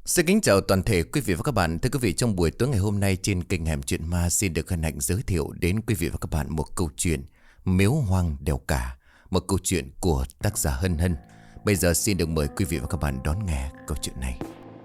Xin kính chào toàn thể quý vị và các bạn. Thưa quý vị, trong buổi tối ngày hôm nay trên kênh Hẻm Chuyện Ma xin được hân hạnh giới thiệu đến quý vị và các bạn một câu chuyện Miếu Hoang Đèo Cả, một câu chuyện của tác giả Hân Hân. Bây giờ xin được mời quý vị và các bạn đón nghe câu chuyện này.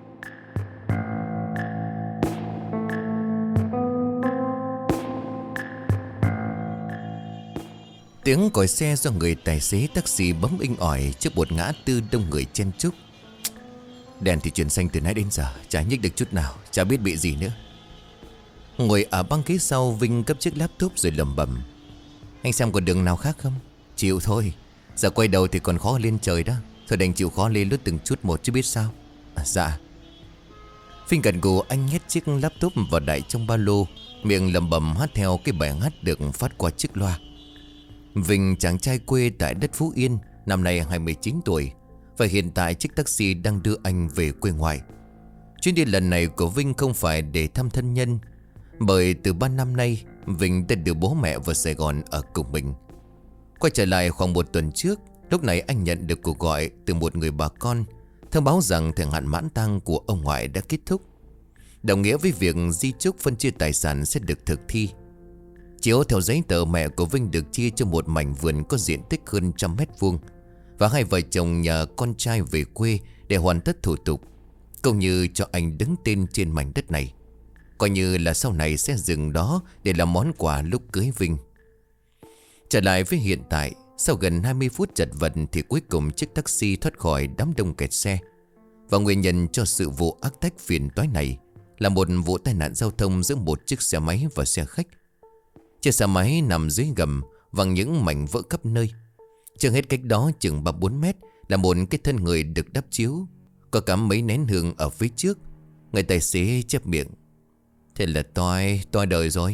Tiếng còi xe do người tài xế taxi bấm inh ỏi trước một ngã tư đông người chen chúc. Đèn thì chuyển xanh từ nãy đến giờ, chả nhích được chút nào, chả biết bị gì nữa. Ngồi ở băng ghế sau, Vinh cấp chiếc laptop rồi lẩm bẩm: anh xem còn đường nào khác không? Chịu thôi, giờ quay đầu thì còn khó lên trời đó. Thôi đành chịu khó lên lướt từng chút một chứ biết sao. Dạ. Vinh gật gù, anh nhét chiếc laptop vào đại trong ba lô, miệng lẩm bẩm hát theo cái bài hát được phát qua chiếc loa. Vinh chàng trai quê tại đất Phú Yên, năm nay 29 tuổi. Và hiện tại chiếc taxi đang đưa anh về quê ngoại. Chuyến đi lần này của Vinh không phải để thăm thân nhân, bởi từ 3 năm nay Vinh đã đưa bố mẹ vào Sài Gòn ở cùng mình. Quay trở lại khoảng một tuần trước, lúc này anh nhận được cuộc gọi từ một người bà con thông báo rằng thời hạn mãn tang của ông ngoại đã kết thúc, đồng nghĩa với việc di chúc phân chia tài sản sẽ được thực thi. Chiếu theo giấy tờ, mẹ của Vinh được chia cho một mảnh vườn có diện tích hơn 100 m². Và hai vợ chồng nhờ con trai về quê để hoàn tất thủ tục, cũng như cho anh đứng tên trên mảnh đất này, coi như là sau này sẽ dừng đó để làm món quà lúc cưới Vinh. Trở lại với hiện tại, sau gần 20 phút chật vật thì cuối cùng chiếc taxi thoát khỏi đám đông kẹt xe. Và nguyên nhân cho sự vụ ác tách phiền toái này là một vụ tai nạn giao thông giữa một chiếc xe máy và xe khách. Chiếc xe máy nằm dưới gầm văng những mảnh vỡ khắp nơi. Chưa hết cách đó chừng 3-4 mét là một cái thân người được đắp chiếu, có cắm mấy nén hương ở phía trước. Người tài xế chép miệng: thế là tôi đời rồi.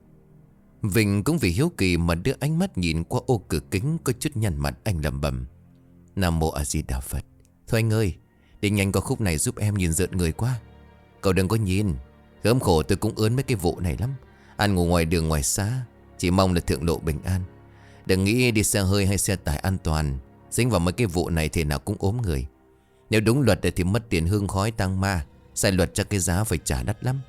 Vinh cũng vì hiếu kỳ mà đưa ánh mắt nhìn qua ô cửa kính có chút nhăn mặt. Anh lẩm bẩm: Nam Mô A Di Đà Phật. Thôi anh ơi, đi nhanh qua khúc này giúp em, nhìn rợn người quá. Cậu đừng có nhìn, gớm khổ tôi cũng ớn mấy cái vụ này lắm. Ăn ngủ ngoài đường ngoài xã, chỉ mong là thượng lộ bình an. Đừng nghĩ đi xe hơi hay xe tải an toàn, dính vào mấy cái vụ này thì nào cũng ốm người. Nếu đúng luật thì mất tiền hương khói tang ma, sai luật chắc cái giá phải trả đắt lắm.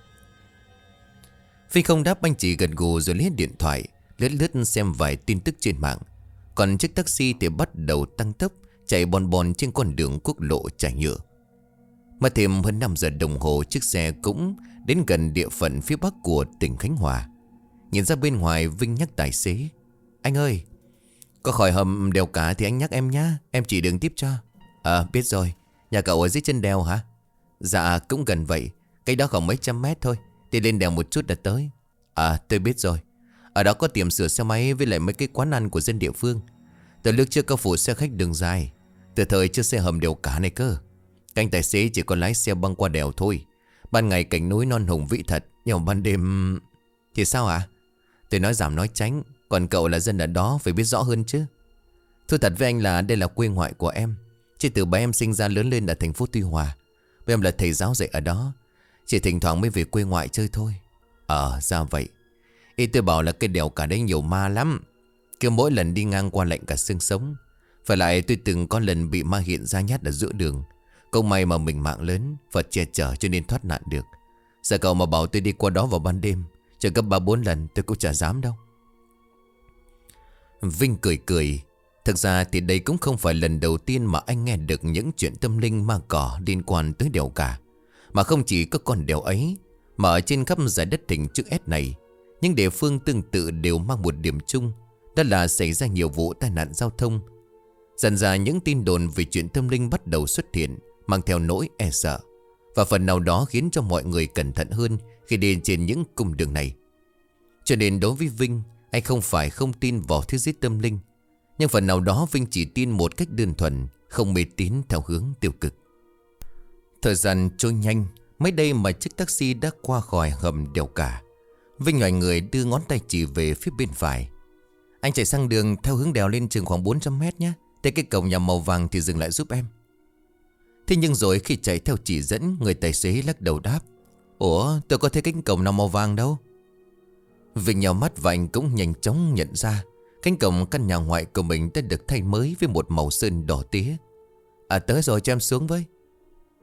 Phi không đáp, anh chỉ gật gù rồi lấy điện thoại lướt xem vài tin tức trên mạng. Còn chiếc taxi thì bắt đầu tăng tốc chạy bon bon trên con đường quốc lộ trải nhựa. Mà thêm hơn 5 giờ đồng hồ, chiếc xe cũng đến gần địa phận phía bắc của tỉnh Khánh Hòa. Nhìn ra bên ngoài, Vinh nhắc tài xế: anh ơi, có khỏi hầm đèo Cả thì anh nhắc em nhá, em chỉ đường tiếp cho. Biết rồi. Nhà cậu ở dưới chân đèo hả? Dạ cũng gần vậy, cách đó khoảng mấy trăm mét thôi, đi lên đèo một chút là tới. Tôi biết rồi. Ở đó có tiệm sửa xe máy với lại mấy cái quán ăn của dân địa phương. Từ lúc trước có phụ xe khách đường dài, từ thời chưa xe hầm đèo Cả này cơ. Canh tài xế chỉ có lái xe băng qua đèo thôi. Ban ngày cảnh núi non hùng vĩ thật, nhưng mà ban đêm thì sao ạ? Tôi nói giảm nói tránh, còn cậu là dân ở đó phải biết rõ hơn chứ. Thưa thật với anh là đây là quê ngoại của em. Chỉ từ bé em sinh ra lớn lên ở thành phố Tuy Hòa. Với em là thầy giáo dạy ở đó, chỉ thỉnh thoảng mới về quê ngoại chơi thôi. Ra vậy. Ý tôi bảo là cái đèo Cả đấy nhiều ma lắm, cứ mỗi lần đi ngang qua lạnh cả xương sống. Phải lại tôi từng có lần bị ma hiện ra nhát ở giữa đường. Cũng may mà mình mạng lớn, Phật che chở cho nên thoát nạn được. Giờ cậu mà bảo tôi đi qua đó vào ban đêm, chờ gấp 3-4 lần tôi cũng chả dám đâu. Vinh cười. Thực ra thì đây cũng không phải lần đầu tiên mà anh nghe được những chuyện tâm linh ma cỏ liên quan tới đèo Cả. Mà không chỉ có con đèo ấy, mà ở trên khắp giải đất hình chữ S này, những địa phương tương tự đều mang một điểm chung, đó là xảy ra nhiều vụ tai nạn giao thông. Dần ra những tin đồn về chuyện tâm linh bắt đầu xuất hiện, mang theo nỗi e sợ, và phần nào đó khiến cho mọi người cẩn thận hơn khi đi trên những cung đường này. Cho nên đối với Vinh, anh không phải không tin vào thế giới tâm linh, nhưng phần nào đó Vinh chỉ tin một cách đơn thuần, không mê tín theo hướng tiêu cực. Thời gian trôi nhanh, mấy đây mà chiếc taxi đã qua khỏi hầm đèo Cả. Vinh nhòi người đưa ngón tay chỉ về phía bên phải. Anh chạy sang đường theo hướng đèo lên chừng khoảng 400 mét nhé. Tới cái cổng nhà màu vàng thì dừng lại giúp em. Thế nhưng rồi khi chạy theo chỉ dẫn, người tài xế lắc đầu đáp: Ủa, tôi có thấy cánh cổng nào màu vàng đâu. Vinh nhào mắt và anh cũng nhanh chóng nhận ra cánh cổng căn nhà ngoại của mình đã được thay mới với một màu sơn đỏ tía. Tới rồi, cho em xuống với.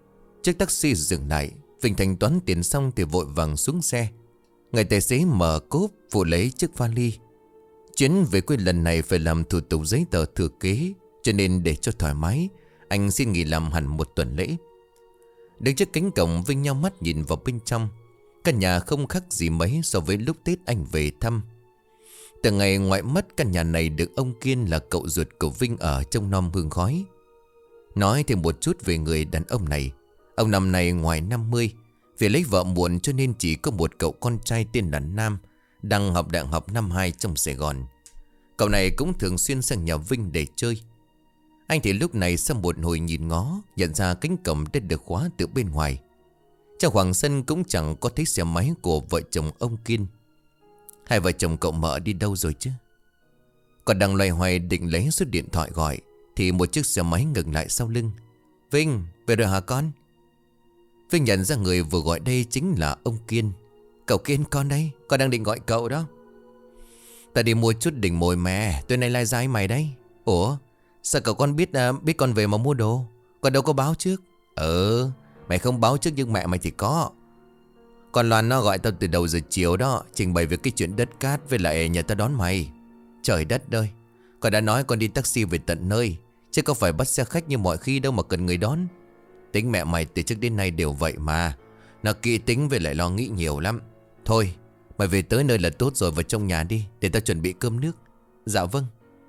Chiếc taxi dừng lại, Vinh thanh toán tiền xong thì vội vàng xuống xe. Người tài xế mở cốp phụ lấy chiếc vali. Chuyến về quê lần này phải làm thủ tục giấy tờ thừa kế, cho nên để cho thoải mái, anh xin nghỉ làm hẳn 1 tuần lễ. Đứng trước cánh cổng, Vinh nhao mắt nhìn vào bên trong. Căn nhà không khác gì mấy so với lúc Tết anh về thăm. Từ ngày ngoại mất, căn nhà này được ông Kiên là cậu ruột của Vinh ở trông nom hương khói. Nói thêm một chút về người đàn ông này. Ông năm nay ngoài 50, vì lấy vợ muộn cho nên chỉ có một cậu con trai tên là Nam, đang học đại học năm 2 trong Sài Gòn. Cậu này cũng thường xuyên sang nhà Vinh để chơi. Anh thì lúc này sau một hồi nhìn ngó, nhận ra cánh cổng đã được khóa từ bên ngoài. Trong khoảng sân cũng chẳng có thấy xe máy của vợ chồng ông Kiên. Hai vợ chồng cậu Mợ đi đâu rồi chứ? Còn đang loay hoay định lấy số điện thoại gọi, thì một chiếc xe máy ngừng lại sau lưng. Vinh, về rồi hả con? Vinh nhận ra người vừa gọi đây chính là ông Kiên. Cậu Kiên, con đây, con đang định gọi cậu đó. Ta đi mua chút đỉnh mồi mè, tối nay lai dai mày đấy. Ủa, sao cậu con biết biết con về mà mua đồ? Con đâu có báo trước. Mày không báo trước nhưng mẹ mày thì có. Con Loan nó gọi tao từ đầu giờ chiều đó, trình bày về cái chuyện đất cát với lại nhà tao đón mày. Trời đất ơi, con đã nói con đi taxi về tận nơi, chứ có phải bắt xe khách như mọi khi đâu mà cần người đón. Tính mẹ mày từ trước đến nay đều vậy mà. Nó kỹ tính với lại lo nghĩ nhiều lắm. Thôi, mày về tới nơi là tốt rồi, vào trong nhà đi, để tao chuẩn bị cơm nước. Dạ vâng.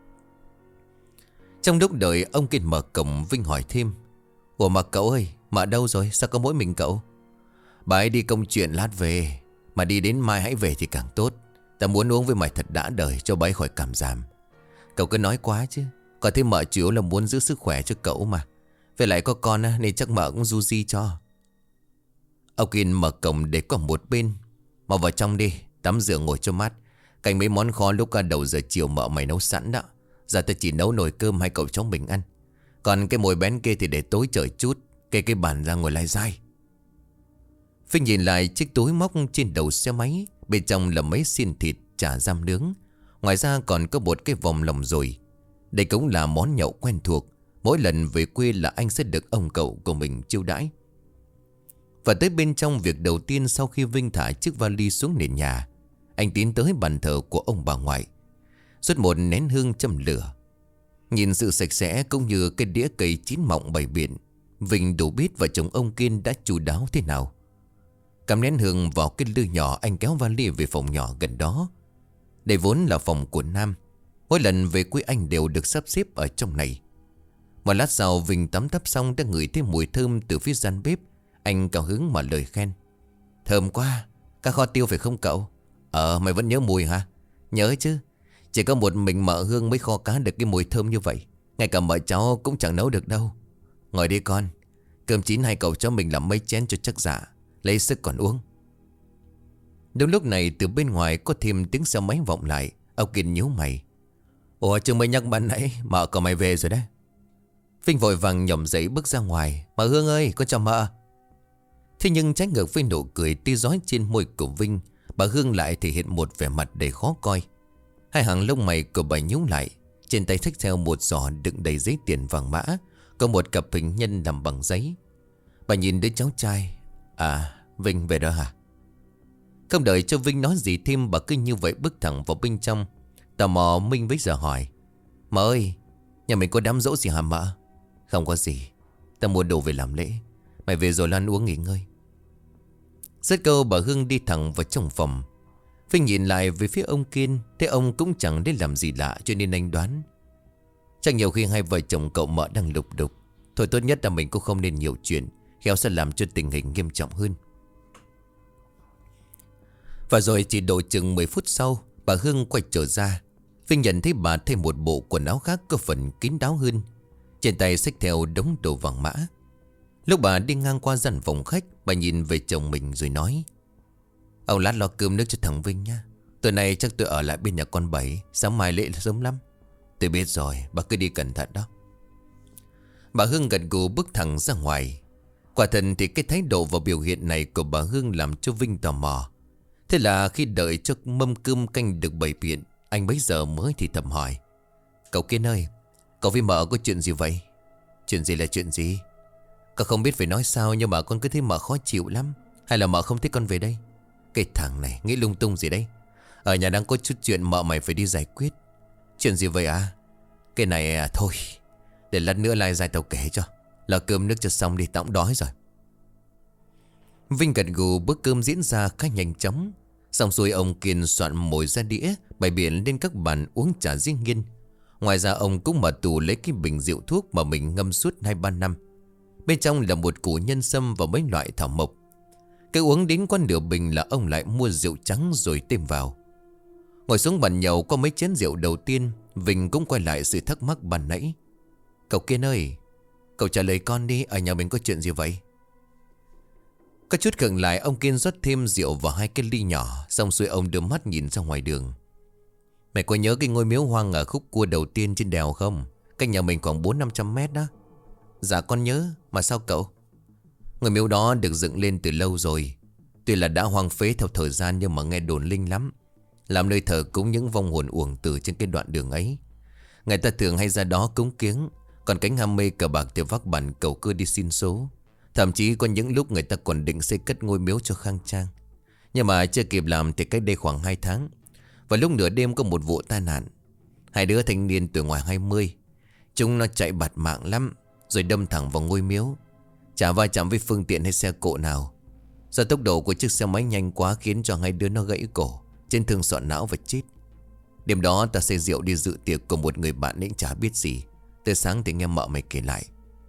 Trong lúc đợi ông Kiên mở cổng, Vinh hỏi thêm. Ủa mà cậu ơi, Mợ đâu rồi, sao có mỗi mình cậu? Bà ấy đi công chuyện lát về, mà đi đến mai hãy về thì càng tốt. Ta muốn uống với mày thật đã đời cho bà ấy khỏi cảm giảm. Cậu cứ nói quá chứ. Còn thêm Mợ chủ yếu là muốn giữ sức khỏe cho cậu mà. Về lại có con nên chắc Mợ cũng du di cho. Ông Kiên mở cổng để qua một bên. Mau vào trong đi, tắm rửa ngồi cho mát. Canh mấy món kho lúc đầu giờ chiều Mợ mày nấu sẵn đó. Giờ ta chỉ nấu nồi cơm hai cậu cháu mình ăn. Còn cái mồi bén kia thì để tối trời chút. Kê cái bàn ra ngồi lai dai. Vinh nhìn lại chiếc túi móc trên đầu xe máy. Bên trong là mấy xiên thịt, chả giam nướng. Ngoài ra còn có một cái vòng lòng rồi. Đây cũng là món nhậu quen thuộc. Mỗi lần về quê là anh sẽ được ông cậu của mình chiêu đãi. Và tới bên trong, việc đầu tiên sau khi Vinh thả chiếc vali xuống nền nhà, anh tiến tới bàn thờ của ông bà ngoại, rút một nén hương châm lửa. Nhìn sự sạch sẽ cũng như cái đĩa cây chín mọng bày biện, Vinh đủ biết vợ chồng ông Kiên đã chu đáo thế nào. Cắm nén hương vào cái lư nhỏ, anh kéo vali về phòng nhỏ gần đó. Đây vốn là phòng của Nam. Mỗi lần về quê anh đều được sắp xếp ở trong này. Một lát sau, Vinh tắm tắp xong đã ngửi thấy mùi thơm từ phía gian bếp. Anh cao hứng mà lời khen. Thơm quá, cá kho tiêu phải không cậu? Mày vẫn nhớ mùi hả? Nhớ chứ. Chỉ có một mình Mợ Hương mới kho cá được cái mùi thơm như vậy. Ngay cả mợ cháu cũng chẳng nấu được đâu. Ngồi đi con. Cơm chín hai cậu cháu mình làm mấy chén cho chắc dạ, lấy sức còn uống. Đúng lúc này từ bên ngoài có thêm tiếng xe máy vọng lại. Ông Kiên nhíu mày. Ủa chứ mới nhắc ban nãy Mợ của mày về rồi đấy. Vinh vội vàng nhổm dậy bước ra ngoài. Mợ Hương ơi, con chào Mợ. Thế nhưng trái ngược với nụ cười tươi rói trên môi của Vinh, bà Hương lại thể hiện một vẻ mặt đầy khó coi. Hai hàng lông mày của bà nhíu lại. Trên tay xách theo một giỏ đựng đầy giấy tiền vàng mã, có một cặp hình nhân làm bằng giấy. Bà nhìn đứa cháu trai. Vinh về đó hả? Không đợi cho Vinh nói gì thêm, bà cứ như vậy bước thẳng vào bên trong. Tò mò Minh với giờ hỏi. Mợ ơi, nhà mình có đám dỗ gì hả Mợ? Không có gì, ta mua đồ về làm lễ. Mày về rồi ăn uống nghỉ ngơi. Dứt câu bà Hương đi thẳng vào trong phòng. Vinh nhìn lại về phía ông Kiên, thế ông cũng chẳng đến làm gì lạ, cho nên anh đoán chắc nhiều khi hai vợ chồng cậu Mợ đang lục đục. Thôi tốt nhất là mình cũng không nên nhiều chuyện, khéo sẽ làm cho tình hình nghiêm trọng hơn. Và rồi chỉ độ chừng 10 phút sau, bà Hương quay trở ra. Vinh nhận thấy bà thêm một bộ quần áo khác có phần kín đáo hơn. Trên tay xách theo đống đồ vàng mã. Lúc bà đi ngang qua gian phòng khách, bà nhìn về chồng mình rồi nói. Ông lát lo cơm nước cho thằng Vinh nha. Tối nay chắc tôi ở lại bên nhà con Bảy, sáng mai lễ sớm lắm. Tôi biết rồi, bà cứ đi cẩn thận đó. Bà Hương gật gù bước thẳng ra ngoài. Quả thật thì cái thái độ và biểu hiện này của bà Hương làm cho Vinh tò mò. Thế là khi đợi cho mâm cơm canh được bày biện, anh bấy giờ mới thì thầm hỏi. Cậu Kiên ơi, cậu với Mợ có chuyện gì vậy? Chuyện gì là chuyện gì? Cậu không biết phải nói sao, nhưng mà con cứ thấy mợ khó chịu lắm. Hay là mợ không thích con về đây? Cái thằng này nghĩ lung tung gì đấy. Ở nhà đang có chút chuyện mợ mày phải đi giải quyết. Chuyện gì vậy à? Cái này thôi, để lát nữa lai dài tao kể cho. Là cơm nước cho xong đi, tao cũng đói rồi. Vinh gật gù, bữa cơm diễn ra khá nhanh chóng. Xong xuôi ông Kiên soạn mồi ra đĩa, bày biện lên các bàn uống trà riêng nghiên. Ngoài ra ông cũng mở tủ lấy cái bình rượu thuốc mà mình ngâm suốt 2-3 năm. Bên trong là một củ nhân sâm và mấy loại thảo mộc. Cái uống đến qua nửa bình là ông lại mua rượu trắng rồi thêm vào. Ngồi xuống bàn nhậu có mấy chén rượu đầu tiên, Vinh cũng quay lại sự thắc mắc ban nãy. Cậu Kiên ơi, cậu trả lời con đi, ở nhà mình có chuyện gì vậy? Có chút khựng lại, ông Kiên rót thêm rượu vào 2 cái ly nhỏ. Xong xuôi ông đưa mắt nhìn ra ngoài đường. Mày có nhớ cái ngôi miếu hoang ở khúc cua đầu tiên trên đèo không? Cách nhà mình khoảng 400-500 mét đó. Dạ con nhớ, mà sao cậu? Ngôi miếu đó được dựng lên từ lâu rồi. Tuy là đã hoang phế theo thời gian, nhưng mà nghe đồn linh lắm. Làm nơi thờ cúng những vong hồn uổng từ trên cái đoạn đường ấy. Người ta thường hay ra đó cúng kiếng. Còn cánh ham mê cờ bạc thì vác bản cầu cơ đi xin số. Thậm chí có những lúc người ta còn định xây cất ngôi miếu cho khang trang. Nhưng mà chưa kịp làm thì cách đây khoảng 2 tháng. Và lúc nửa đêm có một vụ tai nạn. 2 đứa thanh niên tuổi ngoài 20. Chúng nó chạy bạt mạng lắm, rồi đâm thẳng vào ngôi miếu. Chả va chạm với phương tiện hay xe cộ nào. Do tốc độ của chiếc xe máy nhanh quá khiến cho 2 đứa nó gãy cổ, chấn thương sọ não và chết. Đêm đó ta say rượu đi dự tiệc của một người bạn nên chả biết gì. Tới sáng thì nghe mợ mày kể lại.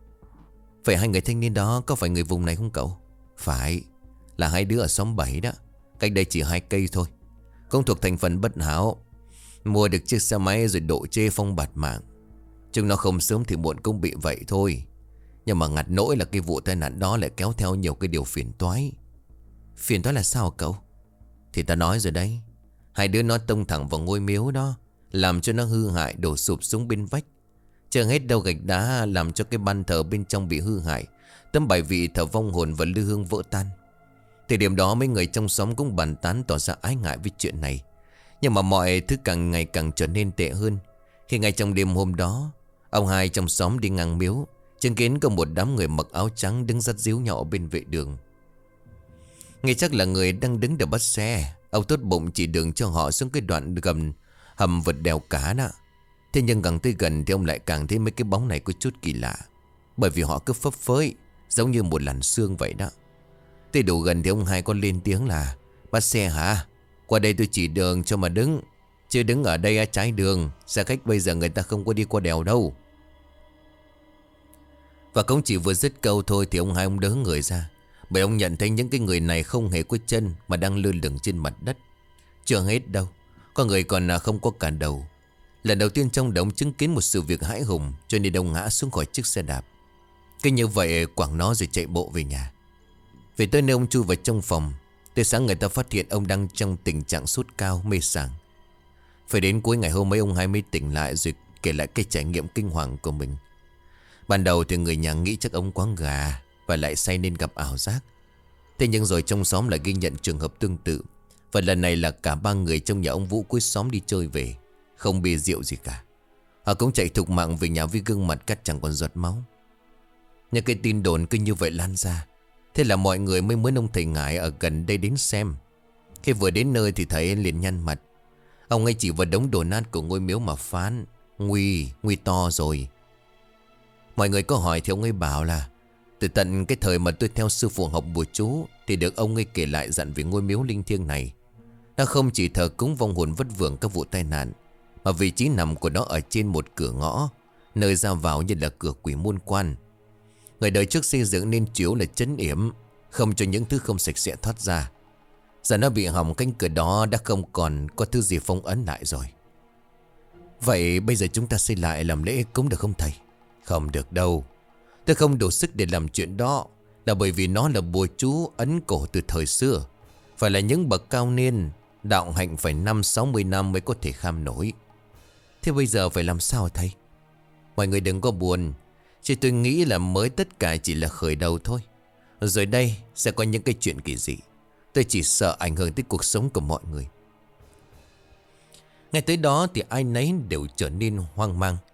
Vậy 2 người thanh niên đó có phải người vùng này không cậu? Phải, là 2 đứa ở xóm 7 đó. Cách đây chỉ 2 cây thôi. Cũng thuộc thành phần bất hảo. Mua được chiếc xe máy rồi độ chê phong bạt mạng. Chúng nó không sớm thì muộn cũng bị vậy thôi. Nhưng mà ngặt nỗi là cái vụ tai nạn đó lại kéo theo nhiều cái điều phiền toái. Phiền toái là sao cậu? Thì ta nói rồi đấy. 2 đứa nó tông thẳng vào ngôi miếu đó, làm cho nó hư hại, đổ sụp xuống bên vách. Chưa hết đâu, gạch đá làm cho cái ban thờ bên trong bị hư hại. Tấm bài vị thờ vong hồn và lư hương vỡ tan. Thời điểm đó mấy người trong xóm cũng bàn tán tỏ ra ái ngại với chuyện này. Nhưng mà mọi thứ càng ngày càng trở nên tệ hơn. Khi ngay trong đêm hôm đó, ông Hai trong xóm đi ngang miếu, chứng kiến có một đám người mặc áo trắng đứng dắt díu nhau ở bên vệ đường. Nghe chắc là người đang đứng để bắt xe. Ông tốt bụng chỉ đường cho họ xuống cái đoạn gầm hầm vượt đèo cá đó. Thế nhưng càng tới gần thì ông lại càng thấy mấy cái bóng này có chút kỳ lạ. Bởi vì họ cứ phấp phới, giống như một làn sương vậy đó. Tới đủ gần thì ông Hai có lên tiếng là: bắt xe hả? Qua đây tôi chỉ đường cho mà đứng. Chứ đứng ở đây trái đường. Xe khách bây giờ người ta không có đi qua đèo đâu. Và cũng chỉ vừa dứt câu thôi thì ông Hai ông đỡ người ra. Bởi ông nhận thấy những cái người này không hề có chân mà đang lơ lửng trên mặt đất. Chưa hết đâu, có người còn không có cả đầu. Lần đầu tiên trong đời ông chứng kiến một sự việc hãi hùng, cho nên ông ngã xuống khỏi chiếc xe đạp. Cứ như vậy quẳng nó rồi chạy bộ về nhà. Về tới nơi ông chui vào trong phòng. Tới sáng người ta phát hiện ông đang trong tình trạng sốt cao, mê sảng. Phải đến cuối ngày hôm ấy ông Hai mới tỉnh lại rồi kể lại cái trải nghiệm kinh hoàng của mình. Ban đầu thì người nhà nghĩ chắc ông quá gà và lại say nên gặp ảo giác. Thế nhưng rồi trong xóm lại ghi nhận trường hợp tương tự. Và lần này là cả 3 người trong nhà ông Vũ cuối xóm đi chơi về, không bia rượu gì cả. Họ cũng chạy thục mạng về nhà với gương mặt cắt chẳng còn giọt máu. Những cái tin đồn cứ như vậy lan ra. Thế là mọi người mới mướn ông thầy ngải ở gần đây đến xem. Khi vừa đến nơi thì thầy liền nhăn mặt. Ông ấy chỉ vào đống đổ nát của ngôi miếu mà phán: Nguy to rồi. Mọi người có hỏi thì ông ấy bảo là từ tận cái thời mà tôi theo sư phụ học bùa chú thì được ông ấy kể lại dặn về ngôi miếu linh thiêng này. Nó không chỉ thờ cúng vong hồn vất vưởng các vụ tai nạn, mà vị trí nằm của nó ở trên một cửa ngõ, nơi ra vào như là cửa quỷ môn quan. Người đời trước xây dựng nên chủ yếu là trấn yểm, không cho những thứ không sạch sẽ thoát ra. Giờ nó bị hỏng, cánh cửa đó đã không còn có thứ gì phong ấn lại rồi. Vậy bây giờ chúng ta xây lại làm lễ cúng được không thầy? Không được đâu. Tôi không đủ sức để làm chuyện đó. Là bởi vì nó là bùa chú ấn cổ từ thời xưa. Phải là những bậc cao niên, đạo hạnh phải 50-60 năm mới có thể kham nổi. Thế bây giờ phải làm sao thầy? Mọi người đừng có buồn. Chỉ tôi nghĩ là mới tất cả chỉ là khởi đầu thôi. Rồi đây sẽ có những cái chuyện kỳ dị. Tôi chỉ sợ ảnh hưởng tới cuộc sống của mọi người. Ngay tới đó thì ai nấy đều trở nên hoang mang.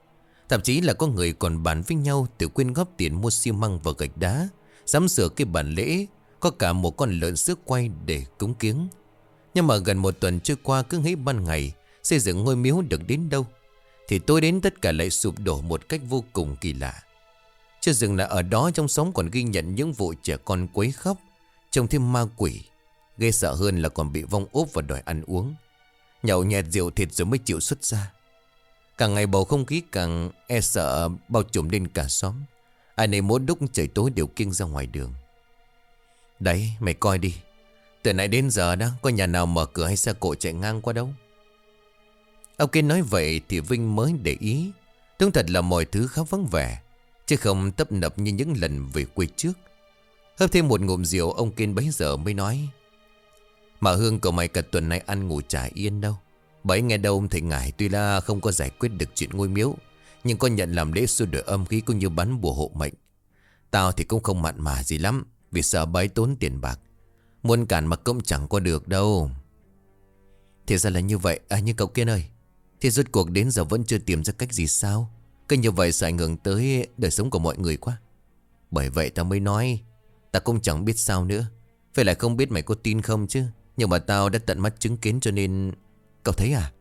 Thậm chí là có người còn bàn với nhau tự quyên góp tiền mua xi măng và gạch đá, sắm sửa cái bàn lễ, có cả một con lợn sữa quay để cúng kiếng. Nhưng mà gần một tuần trôi qua, cứ nghĩ ban ngày xây dựng ngôi miếu được đến đâu thì tối đến tất cả lại sụp đổ một cách vô cùng kỳ lạ. Chưa dừng là ở đó, trong xóm còn ghi nhận những vụ trẻ con quấy khóc, trông thêm ma quỷ. Ghê sợ hơn là còn bị vong ốp và đòi ăn uống, nhậu nhẹt rượu thịt rồi mới chịu xuất ra. Càng ngày bầu không khí càng e sợ bao trùm lên cả xóm. Ai nấy mỗi lúc trời tối đều kiêng ra ngoài đường. Đấy, mày coi đi, từ nãy đến giờ đó có nhà nào mở cửa hay xe cộ chạy ngang qua đâu. Ông kia nói vậy thì Vinh mới để ý. Đúng thật là mọi thứ khá vắng vẻ, chứ không tấp nập như những lần về quê trước. Hớp thêm một ngụm rượu, ông Kiên bấy giờ mới nói: Mà Hương của mày cả tuần nay ăn ngủ chả yên đâu. Bấy nghe đâu ông thầy ngải tuy là không có giải quyết được chuyện ngôi miếu, nhưng có nhận làm lễ xua đuổi âm khí cũng như bắn bùa hộ mệnh. Tao thì cũng không mặn mà gì lắm, vì sợ bấy tốn tiền bạc. Muốn cản mà cũng chẳng có được đâu. Thì ra là như vậy. Nhưng cậu Kiên ơi, thì rốt cuộc đến giờ vẫn chưa tìm ra cách gì sao? Cứ như vậy sẽ ảnh hưởng tới đời sống của mọi người quá. Bởi vậy tao mới nói, tao cũng chẳng biết sao nữa. Phải lại không biết mày có tin không chứ, nhưng mà tao đã tận mắt chứng kiến cho nên... Cậu thấy à?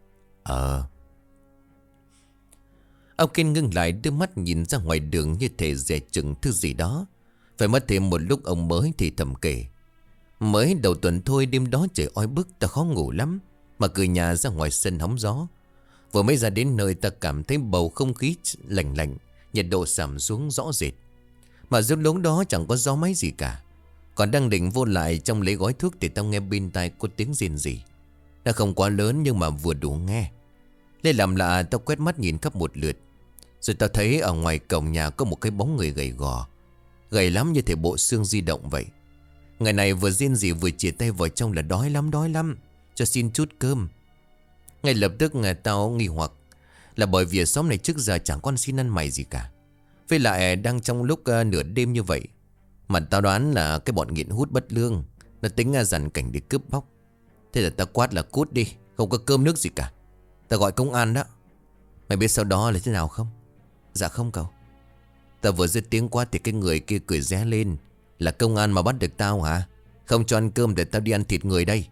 Ông Kiên ngưng lại, đưa mắt nhìn ra ngoài đường như thể dè chừng thứ gì đó. Phải mất thêm một lúc ông mới thì thầm kể: Mới đầu tuần thôi, đêm đó trời oi bức, ta khó ngủ lắm. Mà cửa nhà ra ngoài sân hóng gió. Vừa mới ra đến nơi ta cảm thấy bầu không khí lạnh lạnh, nhiệt độ giảm xuống rõ rệt. Mà giữa lúc đó chẳng có gió máy gì cả. Còn đang định vô lại trong lấy gói thuốc thì tao nghe bên tai có tiếng rên rỉ. Nó không quá lớn nhưng mà vừa đủ nghe. Lấy làm lạ, tao quét mắt nhìn khắp một lượt. Rồi tao thấy ở ngoài cổng nhà có một cái bóng người gầy gò, gầy lắm như thể bộ xương di động vậy. Người này vừa rên rỉ vừa chìa tay vào trong là đói lắm, cho xin chút cơm. Ngay lập tức tao nghi hoặc là bởi vì xóm này trước giờ chẳng con xin ăn mày gì cả. Với lại đang trong lúc nửa đêm như vậy, mà tao đoán là cái bọn nghiện hút bất lương nó tính dàn cảnh để cướp bóc. Thế là tao quát là cút đi, không có cơm nước gì cả. Tao gọi công an đó. Mày biết sau đó là thế nào không? Dạ không cậu. Tao vừa dứt tiếng quát thì cái người kia cười ré lên: Là công an mà bắt được tao hả? Không cho ăn cơm để tao đi ăn thịt người đây.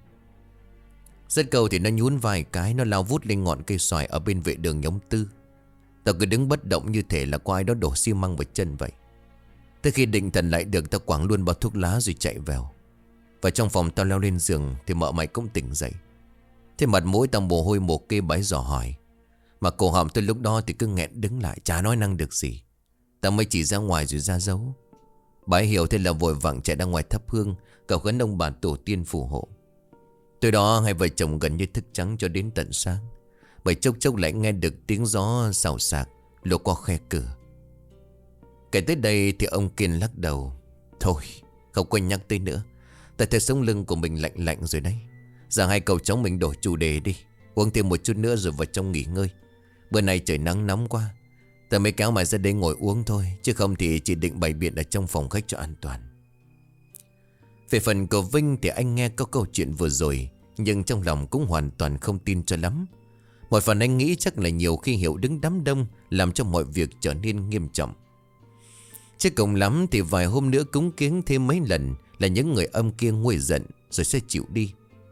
Dứt câu thì nó nhún vài cái, nó lao vút lên ngọn cây xoài ở bên vệ đường nhóm Tư. Tao cứ đứng bất động như thể là có ai đó đổ xi măng vào chân vậy. Tới khi định thần lại được, tao quẳng luôn bao thuốc lá rồi chạy vào. Và trong phòng tao leo lên giường thì mợ mày cũng tỉnh dậy. Thế mặt mũi tao mồ hôi một kê, bái dò hỏi. Mà cổ họng tôi lúc đó thì cứ nghẹn đứng lại, chả nói năng được gì. Tao mới chỉ ra ngoài rồi ra dấu. Bà ấy hiểu, thế là vội vàng chạy ra ngoài thắp hương, cầu khấn ông bà tổ tiên phù hộ. Từ đó hai vợ chồng gần như thức trắng cho đến tận sáng. Bởi chốc chốc lại nghe được tiếng gió xào xạc lùa qua khe cửa. Kể tới đây thì ông Kiên lắc đầu: Thôi không quên nhắc tới nữa. Tại thấy sống lưng của mình lạnh lạnh rồi đấy. Giờ hai cậu cháu mình đổi chủ đề đi, uống thêm một chút nữa rồi vào trong nghỉ ngơi. Bữa nay trời nắng nóng quá, tao mới kéo mày ra đây ngồi uống thôi, chứ không thì chỉ định bày biện ở trong phòng khách cho an toàn. Về phần của Vinh thì anh nghe có câu chuyện vừa rồi, nhưng trong lòng cũng hoàn toàn không tin cho lắm. Một phần anh nghĩ chắc là nhiều khi Hiệu đứng đám đông làm cho mọi việc trở nên nghiêm trọng. Chứ cùng lắm thì vài hôm nữa cúng kiếng thêm mấy lần là những người âm kia nguôi giận rồi sẽ chịu đi.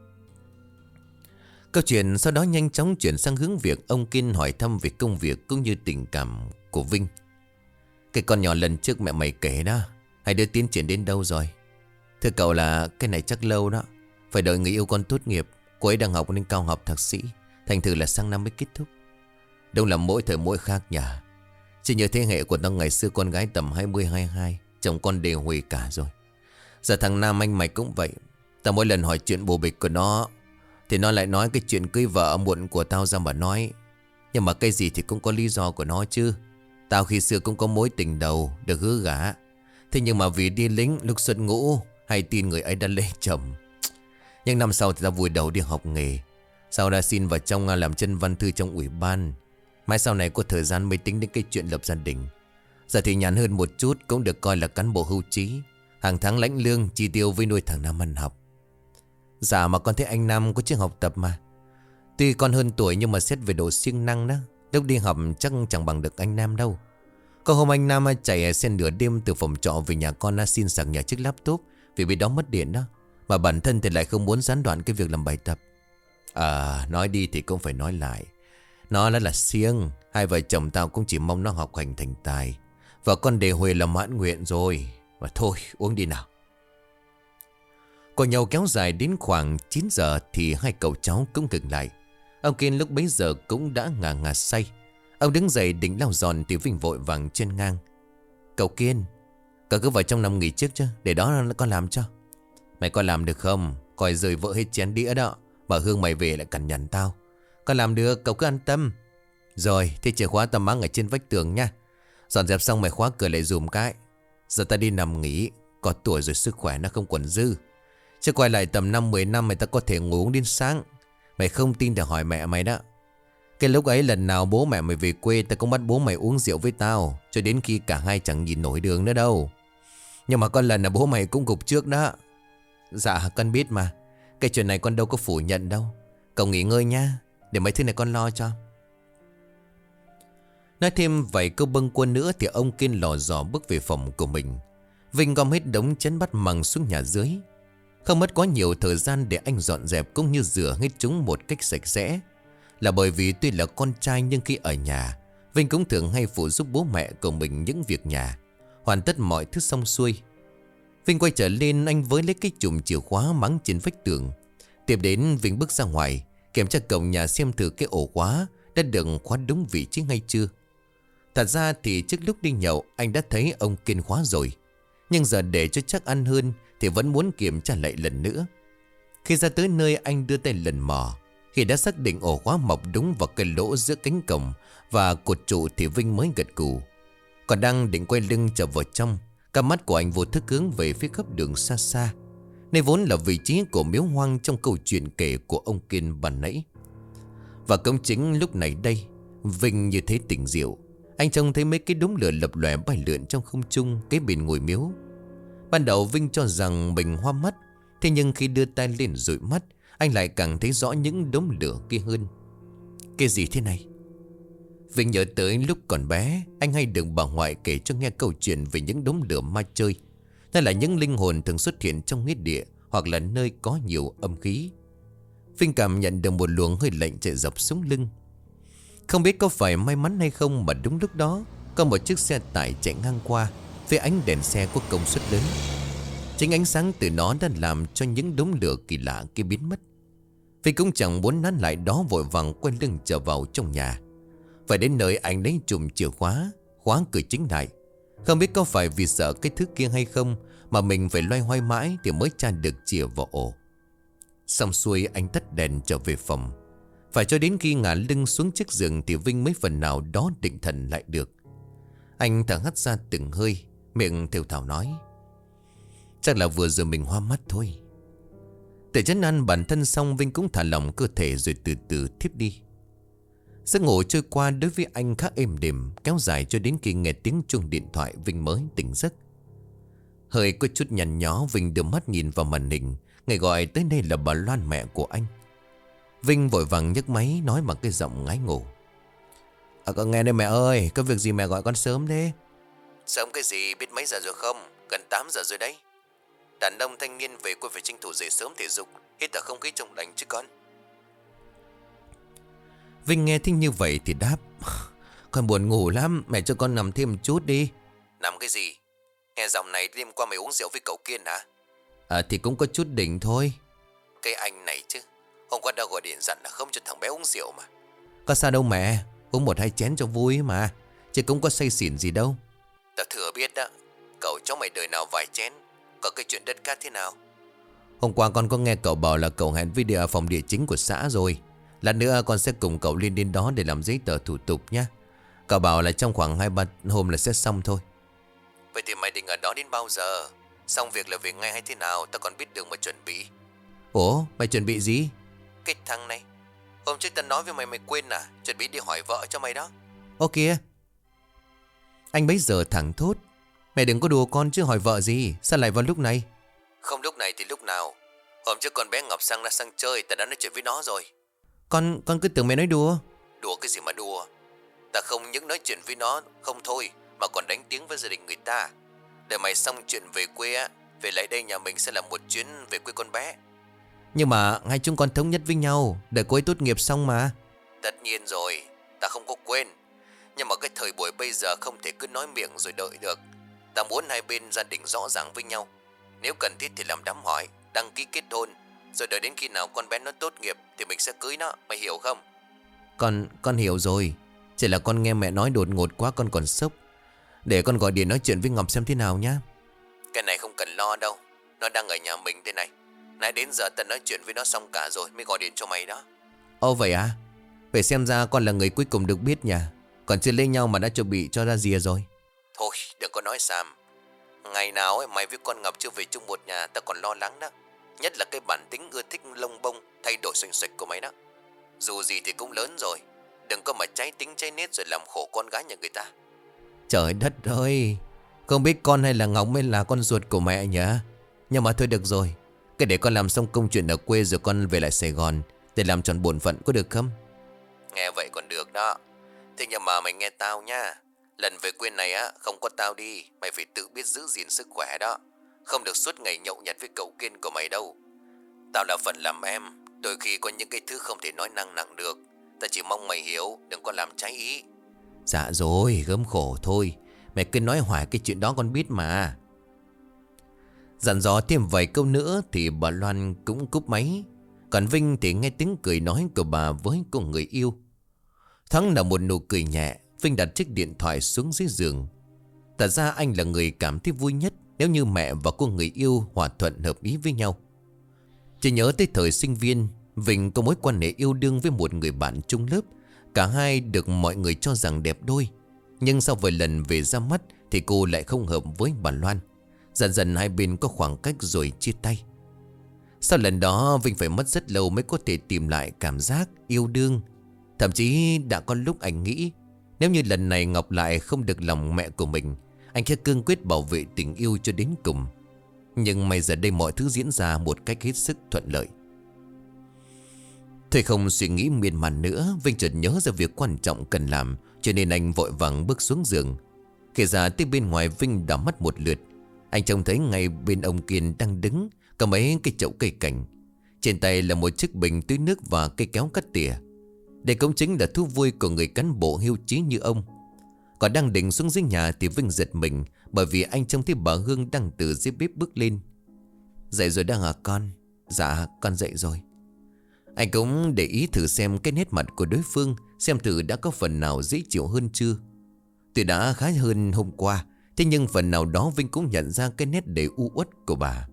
Câu chuyện sau đó nhanh chóng chuyển sang hướng việc ông Kiên hỏi thăm về công việc cũng như tình cảm của Vinh. Cái con nhỏ lần trước mẹ mày kể đó, hai đứa tiến triển đến đâu rồi? Thưa cậu là cái này chắc lâu đó, phải đợi người yêu con tốt nghiệp. Cô ấy đang học lên cao học thạc sĩ, thành thử là sang năm mới kết thúc. Đúng là mỗi thời mỗi khác nhỉ. Chỉ như thế hệ của tao ngày xưa, con gái tầm 20-22, chồng con đều huề cả rồi. Giờ thằng Nam anh mày cũng vậy. Tao mỗi lần hỏi chuyện bồ bịch của nó thì nó lại nói cái chuyện cưới vợ muộn của tao ra mà nói. Nhưng mà cái gì thì cũng có lý do của nó chứ. Tao khi xưa cũng có mối tình đầu được hứa gả. Thế nhưng mà vì đi lính lúc xuất ngũ hay tin người ấy đã lấy chồng. Nhưng năm sau thì tao vùi đầu đi học nghề. Sau đã xin vào trong làm chân văn thư trong ủy ban. Mai sau này có thời gian mới tính đến cái chuyện lập gia đình. Giờ thì nhàn hơn một chút, cũng được coi là cán bộ hưu trí. Hàng tháng lãnh lương chi tiêu với nuôi thằng Nam ăn học. Dạ mà con thấy anh Nam có chức học tập mà. Tuy con hơn tuổi nhưng mà xét về độ siêng năng đó, Lúc đi học chắc chẳng bằng được anh Nam đâu. Có hôm anh Nam chạy xe nửa đêm từ phòng trọ về nhà con xin sạc nhà chiếc laptop vì bị đó mất điện đó. Mà bản thân thì lại không muốn gián đoạn cái việc làm bài tập. Nói đi thì cũng phải nói lại. Nó là siêng. Hai vợ chồng tao cũng chỉ mong nó học hành thành tài. Và con đề Huệ là mãn nguyện rồi. Mà thôi uống đi nào. Cuộc nhậu kéo dài đến khoảng 9 giờ thì hai cậu cháu cũng ngừng lại. Ông Kiên lúc bấy giờ cũng đã ngà ngà say. Ông đứng dậy định lau dọn thì Vinh vội vàng chân ngang. Cậu Kiên, cậu cứ vào trong nằm nghỉ trước chứ, để đó con làm cho. Mày có làm được không? Coi rời vỡ hết chén đĩa đó. Bà Hương mày về lại cằn nhằn tao. Con làm được, cậu cứ an tâm. Rồi, thế chìa khóa tao mang ở trên vách tường nha. Dọn dẹp xong mày khóa cửa lại dùm cái. Giờ ta đi nằm nghỉ. Có tuổi rồi sức khỏe nó không còn dư. Chứ quay lại tầm 5-10 năm mày ta có thể ngủ đến sáng. Mày không tin thì hỏi mẹ mày đó. Cái lúc ấy lần nào bố mẹ mày về quê ta cũng bắt bố mày uống rượu với tao. Cho đến khi cả hai chẳng nhìn nổi đường nữa đâu. Nhưng mà con lần là bố mày cũng gục trước đó. Dạ con biết mà. Cái chuyện này con đâu có phủ nhận đâu. Cậu nghỉ ngơi nha. Để mấy thứ này con lo cho. Nói thêm vài câu bâng quơ nữa thì ông Kiên lò dò bước về phòng của mình. Vinh gom hết đống chén bát măng xuống nhà dưới. Không mất quá nhiều thời gian để anh dọn dẹp cũng như rửa hết chúng một cách sạch sẽ. Là bởi vì tuy là con trai nhưng khi ở nhà, Vinh cũng thường hay phụ giúp bố mẹ của mình những việc nhà. Hoàn tất mọi thứ xong xuôi, Vinh quay trở lên, anh với lấy cái chùm chìa khóa mắng trên vách tường. Tiếp đến Vinh bước ra ngoài kiểm tra cổng nhà xem thử cái ổ khóa đã được khóa đúng vị trí hay chưa. Thật ra thì trước lúc đi nhậu anh đã thấy ông Kiên khóa rồi, nhưng giờ để cho chắc ăn hơn thì vẫn muốn kiểm tra lại lần nữa. Khi ra tới nơi anh đưa tay lần mò. Khi đã xác định ổ khóa mọc đúng vào cái lỗ giữa cánh cổng và cột trụ thì Vinh mới gật gù. Còn đang định quay lưng trở vào trong, cặp mắt của anh vô thức hướng về phía khắp đường xa xa, nơi vốn là vị trí của miếu hoang trong câu chuyện kể của ông Kiên ban nãy. Và cũng chính lúc này đây, Vinh như thấy tỉnh rượu. Anh trông thấy mấy cái đốm lửa lập lòe bay lượn trong không trung kế bên ngôi miếu. Ban đầu Vinh cho rằng mình hoa mắt, thế nhưng khi đưa tay lên dụi mắt, anh lại càng thấy rõ những đốm lửa kia hơn. Cái gì thế này? Vinh nhớ tới lúc còn bé, anh hay được bà ngoại kể cho nghe câu chuyện về những đốm lửa ma chơi. Đó là những linh hồn thường xuất hiện trong nghĩa địa hoặc là nơi có nhiều âm khí. Vinh cảm nhận được một luồng hơi lạnh chạy dọc sống lưng. Không biết có phải may mắn hay không mà đúng lúc đó có một chiếc xe tải chạy ngang qua với ánh đèn xe có công suất lớn. Chính ánh sáng từ nó đã làm cho những đốm lửa kỳ lạ kia biến mất. Vinh cũng chẳng muốn nán lại đó, vội vàng quay lưng trở vào trong nhà. Phải đến nơi anh lấy chùm chìa khóa khóa cửa chính lại. Không biết có phải vì sợ cái thứ kia hay không mà mình phải loay hoay mãi thì mới tra được chìa vào ổ. Xong xuôi anh tắt đèn trở về phòng. Phải cho đến khi ngả lưng xuống chiếc giường thì Vinh mới phần nào đó định thần lại được. Anh thở hắt ra từng hơi, miệng thều thào nói: chắc là vừa rồi mình hoa mắt thôi. Để trấn an bản thân xong, Vinh cũng thả lỏng cơ thể rồi từ từ thiếp đi. Giấc ngủ trôi qua đối với anh khá êm đềm, kéo dài cho đến khi nghe tiếng chuông điện thoại Vinh mới tỉnh giấc. Hơi có chút nhăn nhó, Vinh đưa mắt nhìn vào màn hình. Người gọi tới đây là bà Loan, mẹ của anh. Vinh vội vàng nhấc máy nói bằng cái giọng ngái ngủ: con nghe đây mẹ ơi, có việc gì mẹ gọi con sớm thế? Sớm cái gì, biết mấy giờ rồi không? Gần 8 giờ rồi đấy. Đàn ông thanh niên về quê phải tranh thủ dậy sớm thể dục, hít thở không khí trong lành chứ con. Vinh nghe thích như vậy thì đáp: con buồn ngủ lắm, mẹ cho con nằm thêm một chút đi. Nằm cái gì? Nghe giọng này đêm qua mày uống rượu với cậu Kiên hả? Thì cũng có chút đỉnh thôi. Cái anh này chứ, hôm qua đã gọi điện dặn là không cho thằng bé uống rượu mà. Có sao đâu mẹ, uống 1-2 chén cho vui mà, chứ cũng có say xỉn gì đâu. Tao thừa biết đó, cậu cháu mày đời nào vài chén. Có cái chuyện đất cát thế nào? Hôm qua con có nghe cậu bảo là cậu hẹn với phòng địa chính của xã rồi. Lát nữa con sẽ cùng cậu lên đến đó để làm giấy tờ thủ tục nhá. Cậu bảo là trong khoảng 2-3 hôm là sẽ xong thôi. Vậy thì mày định ở đó đến bao giờ? Xong việc là về ngay hay thế nào? Tao còn biết đường mà chuẩn bị. Ủa mày chuẩn bị gì? Cái thằng này, hôm trước tao nói với mày quên à? Chuẩn bị đi hỏi vợ cho mày đó. Ô kìa. Anh bấy giờ thẳng thốt: mẹ đừng có đùa con chứ, hỏi vợ gì? Sao lại vào lúc này? Không lúc này thì lúc nào? Hôm trước con bé Ngọc Sang ra sang chơi, tao đã nói chuyện với nó rồi. Con cứ tưởng mẹ nói đùa. Đùa cái gì mà đùa? Ta không những nói chuyện với nó không thôi, mà còn đánh tiếng với gia đình người ta. Để mày xong chuyện về quê á, về lại đây nhà mình sẽ làm một chuyến về quê con bé. Nhưng mà hai chúng con thống nhất với nhau, đợi cô ấy tốt nghiệp xong mà. Tất nhiên rồi, ta không có quên. Nhưng mà cái thời buổi bây giờ không thể cứ nói miệng rồi đợi được. Ta muốn hai bên gia đình rõ ràng với nhau. Nếu cần thiết thì làm đám hỏi, đăng ký kết hôn, rồi đợi đến khi nào con bé nó tốt nghiệp thì mình sẽ cưới nó, mày hiểu không? Con hiểu rồi. Chỉ là con nghe mẹ nói đột ngột quá con còn sốc. Để con gọi điện nói chuyện với Ngọc xem thế nào nhá. Cái này không cần lo đâu, nó đang ở nhà mình đây này. Nãy đến giờ ta nói chuyện với nó xong cả rồi mới gọi điện cho mày đó. Ồ vậy à? Vậy xem ra con là người cuối cùng được biết nhỉ. Còn chưa lấy nhau mà đã chuẩn bị cho ra rìa rồi. Thôi đừng có nói xàm. Ngày nào ấy mày với con Ngọc chưa về chung một nhà ta còn lo lắng đó. Nhất là cái bản tính ưa thích lông bông, thay đổi xoành xoạch của mày đó. Dù gì thì cũng lớn rồi, đừng có mà trái tính trái nết rồi làm khổ con gái nhà người ta. Trời đất ơi, không biết con hay là Ngọc mới là con ruột của mẹ nhỉ. Nhưng mà thôi được rồi, cái để con làm xong công chuyện ở quê rồi con về lại Sài Gòn để làm tròn bổn phận có được không? Nghe vậy còn được đó. Thế nhưng mà mày nghe tao nha. Lần về quê này á, không có tao đi, mày phải tự biết giữ gìn sức khỏe đó. Không được suốt ngày nhậu nhẹt với cậu Kiên của mày đâu. Tao là phận làm em, đôi khi có những cái thứ không thể nói năng nặng được. Ta chỉ mong mày hiểu, đừng có làm trái ý. Dạ rồi, gớm khổ thôi. Mẹ cứ nói hoài cái chuyện đó con biết mà. Dặn dò thêm vài câu nữa thì bà Loan cũng cúp máy. Còn Vinh thì nghe tiếng cười nói của bà với cô người yêu. Thắng là một nụ cười nhẹ. Vinh đặt chiếc điện thoại xuống dưới giường. Thật ra anh là người cảm thấy vui nhất nếu như mẹ và cô người yêu hòa thuận hợp ý với nhau. Chỉ nhớ tới thời sinh viên, Vinh có mối quan hệ yêu đương với một người bạn chung lớp. Cả hai được mọi người cho rằng đẹp đôi. Nhưng sau vài lần về ra mắt thì cô lại không hợp với bà Loan. Dần dần hai bên có khoảng cách rồi chia tay. Sau lần đó Vinh phải mất rất lâu mới có thể tìm lại cảm giác yêu đương. Thậm chí đã có lúc anh nghĩ nếu như lần này Ngọc lại không được lòng mẹ của mình, anh sẽ cương quyết bảo vệ tình yêu cho đến cùng. Nhưng may giờ đây mọi thứ diễn ra một cách hết sức thuận lợi. Thôi không suy nghĩ miên man nữa, Vinh chợt nhớ ra việc quan trọng cần làm, cho nên anh vội vàng bước xuống giường. Khi ra tới bên ngoài, Vinh đảo mắt một lượt. Anh trông thấy ngay bên ông Kiên đang đứng cầm mấy cái chậu cây cảnh. Trên tay là một chiếc bình tưới nước và cây kéo cắt tỉa. Đây cũng chính là thú vui của người cán bộ hưu trí như ông. Còn đang định xuống dưới nhà thì Vinh giật mình, bởi vì anh trông thấy bà Hương đang từ dưới bếp bước lên. Dậy rồi đang hả con? Dạ con dậy rồi. Anh cũng để ý thử xem cái nét mặt của đối phương, xem thử đã có phần nào dễ chịu hơn chưa. Tuy đã khá hơn hôm qua, thế nhưng phần nào đó Vinh cũng nhận ra cái nét đầy u uất của bà.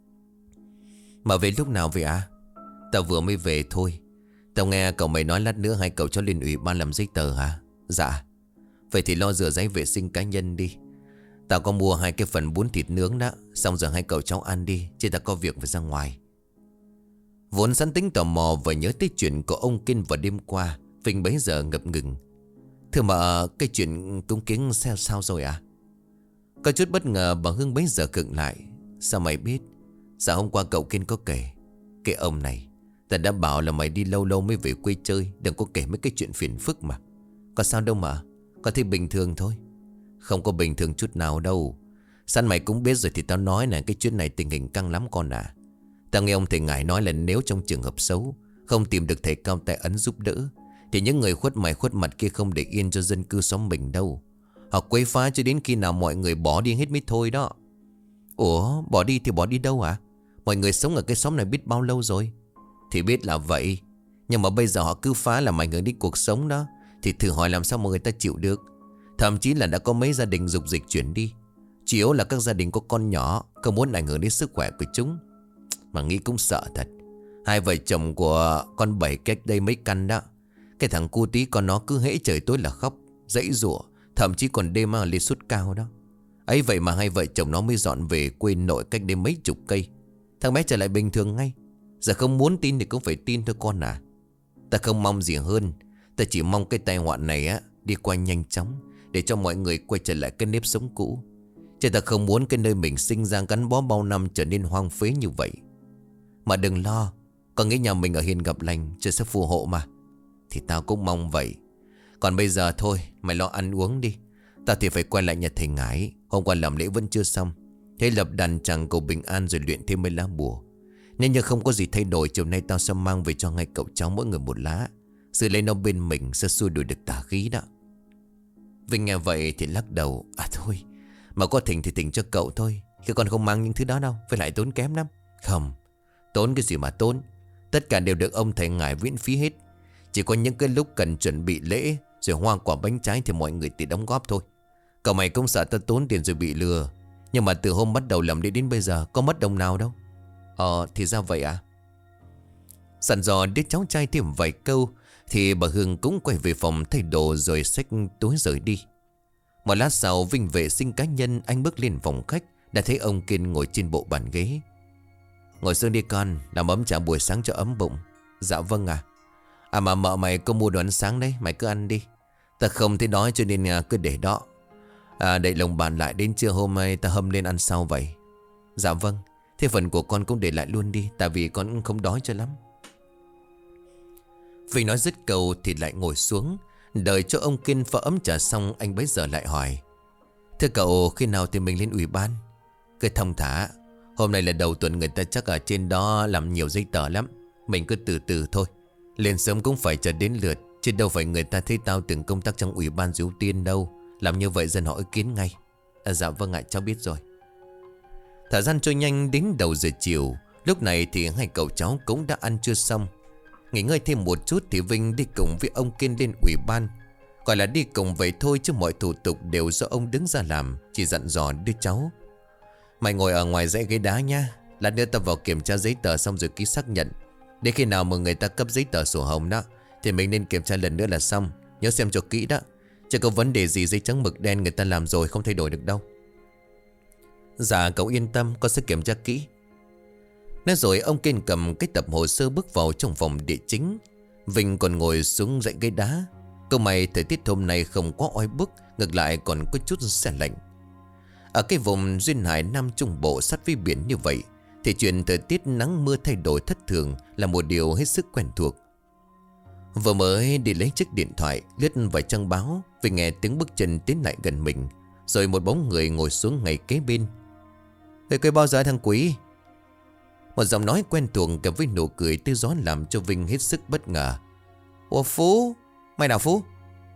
Mà về lúc nào vậy à? Tao vừa mới về thôi. Tao nghe cậu mày nói lát nữa hai cậu cho lên ủy ban làm giấy tờ hả? Dạ. Vậy thì lo rửa giấy vệ sinh cá nhân đi. Tao có mua hai cái phần bún thịt nướng đó. Xong giờ hai cậu cháu ăn đi, chứ tao có việc phải ra ngoài. Vốn sẵn tính tò mò và nhớ tới chuyện của ông Kiên vào đêm qua, Vinh bấy giờ ngập ngừng. Thưa mà cái chuyện cúng kiến sao rồi à? Có chút bất ngờ bà Hương bấy giờ khựng lại. Sao mày biết? Dạ hôm qua cậu Kiên có kể. Cái ông này, ta đã bảo là mày đi lâu lâu mới về quê chơi, đừng có kể mấy cái chuyện phiền phức mà. Có sao đâu mà, có thấy bình thường thôi. Không có bình thường chút nào đâu. Sẵn mày cũng biết rồi thì tao nói nè, cái chuyện này tình hình căng lắm con à. Tao nghe ông thầy ngài nói là nếu trong trường hợp xấu, không tìm được thầy cao tay ấn giúp đỡ, thì những người khuất mày khuất mặt kia không để yên cho dân cư xóm mình đâu. Họ quấy phá cho đến khi nào mọi người bỏ đi hết mới thôi đó. Ủa bỏ đi thì bỏ đi đâu à? Mọi người sống ở cái xóm này biết bao lâu rồi? Thì biết là vậy, nhưng mà bây giờ họ cứ phá làm ảnh hưởng đến cuộc sống đó, thì thử hỏi làm sao mà người ta chịu được. Thậm chí là đã có mấy gia đình dục dịch chuyển đi. Chủ yếu là các gia đình có con nhỏ, không muốn ảnh hưởng đến sức khỏe của chúng. Mà nghĩ cũng sợ thật. Hai vợ chồng của con Bảy cách đây mấy căn đó, cái thằng cu tí con nó cứ hễ trời tối là khóc, giãy giụa, thậm chí còn đêm mà lên sốt cao đó. Ấy vậy mà hai vợ chồng nó mới dọn về quê nội cách đây mấy chục cây. Thằng bé trở lại bình thường ngay. Giờ không muốn tin thì cũng phải tin thôi con à. Ta không mong gì hơn. Ta chỉ mong cái tai họa này á đi qua nhanh chóng, để cho mọi người quay trở lại cái nếp sống cũ. Chứ ta không muốn cái nơi mình sinh ra gắn bó bao năm trở nên hoang phế như vậy. Mà đừng lo, con nghĩ nhà mình ở hiền gặp lành, trời sẽ phù hộ mà. Thì tao cũng mong vậy. Còn bây giờ thôi mày lo ăn uống đi. Tao thì phải quay lại nhà thầy Ngải. Hôm qua làm lễ vẫn chưa xong. Thế lập đàn chẳng cầu bình an rồi luyện thêm mấy lá bùa. Nên như không có gì thay đổi, chiều nay tao sẽ mang về cho ngay cậu cháu mỗi người một lá. Sự lấy nó bên mình sẽ xua đuổi được tà khí đó. Vinh nghe vậy thì lắc đầu. À thôi, mà có thỉnh thì thỉnh cho cậu thôi. Chứ con không mang những thứ đó đâu, phải lại tốn kém lắm. Không, tốn cái gì mà tốn. Tất cả đều được ông thầy Ngải miễn phí hết. Chỉ có những cái lúc cần chuẩn bị lễ rồi hoa quả bánh trái thì mọi người tự đóng góp thôi. Cậu mày cũng sợ tao tốn tiền rồi bị lừa. Nhưng mà từ hôm bắt đầu làm lễ đến bây giờ có mất đồng nào đâu. Thì ra vậy à? Sẵn dò đứa cháu trai thêm vài câu thì bà Hương cũng quay về phòng thay đồ rồi xách túi rời đi. Một lát sau Vinh vệ sinh cá nhân, anh bước lên phòng khách, đã thấy ông Kiên ngồi trên bộ bàn ghế. Ngồi xuống đi con, làm ấm trà buổi sáng cho ấm bụng. Dạ vâng à. À mà mợ mày có mua đồ ăn sáng đấy, mày cứ ăn đi. Ta không thấy đói cho nên cứ để đó. Đậy lồng bàn lại đến trưa hôm nay ta hâm lên ăn sau vậy. Dạ vâng. Thế phần của con cũng để lại luôn đi, tại vì con cũng không đói cho lắm. Vinh nói dứt câu thì lại ngồi xuống. Đợi cho ông Kiên pha ấm trà xong, anh bấy giờ lại hỏi. Thưa cậu, khi nào thì mình lên ủy ban? Cứ thông thả. Hôm nay là đầu tuần, người ta chắc ở trên đó làm nhiều giấy tờ lắm. Mình cứ từ từ thôi. Lên sớm cũng phải chờ đến lượt. Chứ đâu phải người ta thấy tao từng công tác trong ủy ban ưu tiên đâu. Làm như vậy dân họ ý kiến ngay. Dạ vâng ạ, cháu biết rồi. Thời gian trôi nhanh đến đầu giờ chiều. Lúc này thì hai cậu cháu cũng đã ăn trưa xong. Nghỉ ngơi thêm một chút thì Vinh đi cùng với ông Kiên lên ủy ban. Gọi là đi cùng vậy thôi chứ mọi thủ tục đều do ông đứng ra làm. Chỉ dặn dò đứa cháu. Mày ngồi ở ngoài dãy ghế đá nha. Lát nữa tao vào kiểm tra giấy tờ xong rồi ký xác nhận. Đến khi nào mà người ta cấp giấy tờ sổ hồng đó thì mình nên kiểm tra lần nữa là xong. Nhớ xem cho kỹ đó. Chứ có vấn đề gì giấy trắng mực đen người ta làm rồi không thay đổi được đâu. Dạ cậu yên tâm, con sẽ kiểm tra kỹ. Nói rồi ông Kiên cầm cái tập hồ sơ bước vào trong phòng địa chính. Vinh còn ngồi xuống dãy ghế đá. Câu mày thời tiết hôm nay không quá oi bức, ngược lại còn có chút se lạnh. Ở cái vùng duyên hải Nam Trung Bộ sát với biển như vậy thì chuyện thời tiết nắng mưa thay đổi thất thường là một điều hết sức quen thuộc. Vừa mới đi lấy chiếc điện thoại, lướt vài trang báo, Vinh nghe tiếng bước chân tiến lại gần mình. Rồi một bóng người ngồi xuống ngay kế bên. Về quê bao giờ thằng Quý? Một giọng nói quen thuộc kèm với nụ cười tươi gió làm cho Vinh hết sức bất ngờ. Ủa Phú? Mày nào Phú?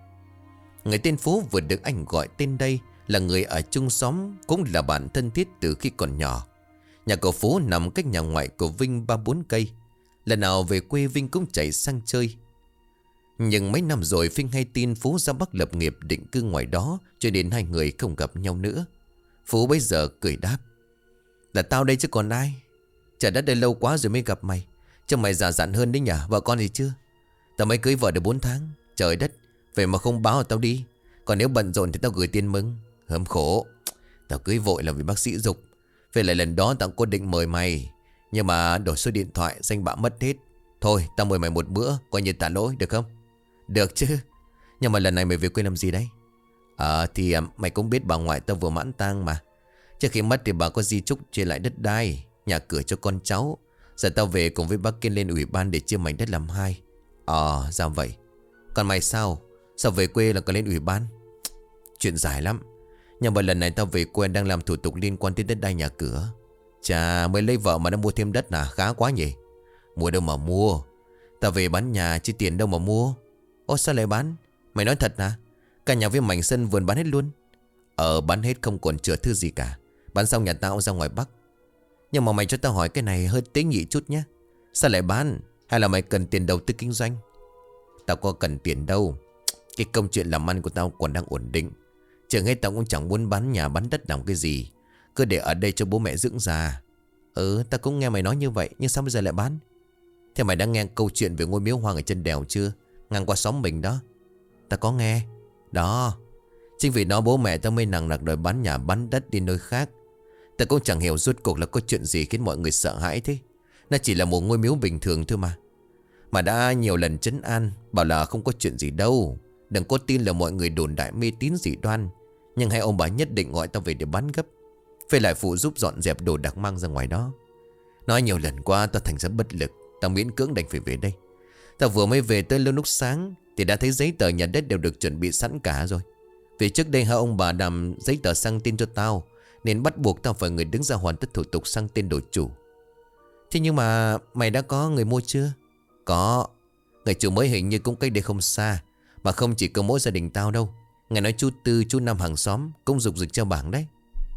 Người tên Phú vừa được anh gọi tên đây là người ở chung xóm, cũng là bạn thân thiết từ khi còn nhỏ. Nhà của Phú nằm cách nhà ngoại của Vinh 3-4 cây. Lần nào về quê Vinh cũng chạy sang chơi. Nhưng mấy năm rồi Vinh hay tin Phú ra Bắc lập nghiệp định cư ngoài đó, cho nên hai người không gặp nhau nữa. Phú bây giờ cười đáp. Là tao đây chứ còn ai. Trời đất đây lâu quá rồi mới gặp mày. Chứ mày già dặn hơn đấy nhỉ. Vợ con gì chưa? Tao mới cưới vợ được 4 tháng. Trời đất, vậy mà không báo tao đi. Còn nếu bận rộn thì tao gửi tiền mừng. Hớm khổ. Tao cưới vội là vì bác sĩ giục. Về lại lần đó tao có định mời mày, nhưng mà đổi số điện thoại danh bạ mất hết. Thôi tao mời mày một bữa, coi như tạ lỗi được không? Được chứ. Nhưng mà lần này mày về quê làm gì đấy? Thì mày cũng biết bà ngoại tao vừa mãn tang mà. Trước khi mất thì bà có di chúc chia lại đất đai, nhà cửa cho con cháu. Giờ tao về cùng với bác Kiên lên ủy ban để chia mảnh đất làm hai. Ra vậy. Còn mày sao? Sao về quê là còn lên ủy ban? Chuyện dài lắm. Nhưng mà lần này tao về quê đang làm thủ tục liên quan đến đất đai nhà cửa. Chà, mới lấy vợ mà đã mua thêm đất à? Khá quá nhỉ. Mua đâu mà mua. Tao về bán nhà chứ tiền đâu mà mua. Ồ sao lại bán? Mày nói thật hả? Cả nhà với mảnh sân vườn bán hết luôn? Bán hết không còn chừa thứ gì cả. Bán xong nhà tao ra ngoài Bắc. Nhưng mà mày cho tao hỏi cái này hơi tế nhị chút nhé. Sao lại bán? Hay là mày cần tiền đầu tư kinh doanh? Tao có cần tiền đâu. Cái công chuyện làm ăn của tao còn đang ổn định. Chẳng hết tao cũng chẳng muốn bán nhà bán đất làm cái gì. Cứ để ở đây cho bố mẹ dưỡng già. Tao cũng nghe mày nói như vậy. Nhưng sao bây giờ lại bán? Thế mày đã nghe câu chuyện về ngôi miếu hoang ở chân đèo chưa? Ngang qua xóm mình đó. Tao có nghe. Đó. Chính vì nó bố mẹ tao mới nằng nặc đòi bán nhà bán đất đi nơi khác. Tao cũng chẳng hiểu rốt cuộc là có chuyện gì khiến mọi người sợ hãi thế. Nó chỉ là một ngôi miếu bình thường thôi mà. Mà đã nhiều lần trấn an, bảo là không có chuyện gì đâu. Đừng có tin là mọi người đồn đại mê tín dị đoan. Nhưng hai ông bà nhất định gọi tao về để bán gấp. Phải lại phụ giúp dọn dẹp đồ đạc mang ra ngoài đó. Nói nhiều lần qua tao thành ra bất lực. Tao miễn cưỡng đành phải về đây. Tao vừa mới về tới lúc sáng thì đã thấy giấy tờ nhà đất đều được chuẩn bị sẵn cả rồi. Vì trước đây hai ông bà làm giấy tờ sang tên cho tao, nên bắt buộc tao phải người đứng ra hoàn tất thủ tục sang tên đổi chủ. Thế nhưng mà mày đã có người mua chưa? Có. Người chủ mới hình như cũng cách đây không xa. Mà không chỉ có mỗi gia đình tao đâu. Nghe nói chú Tư, chú Năm hàng xóm cũng rục rịch cho bảng đấy.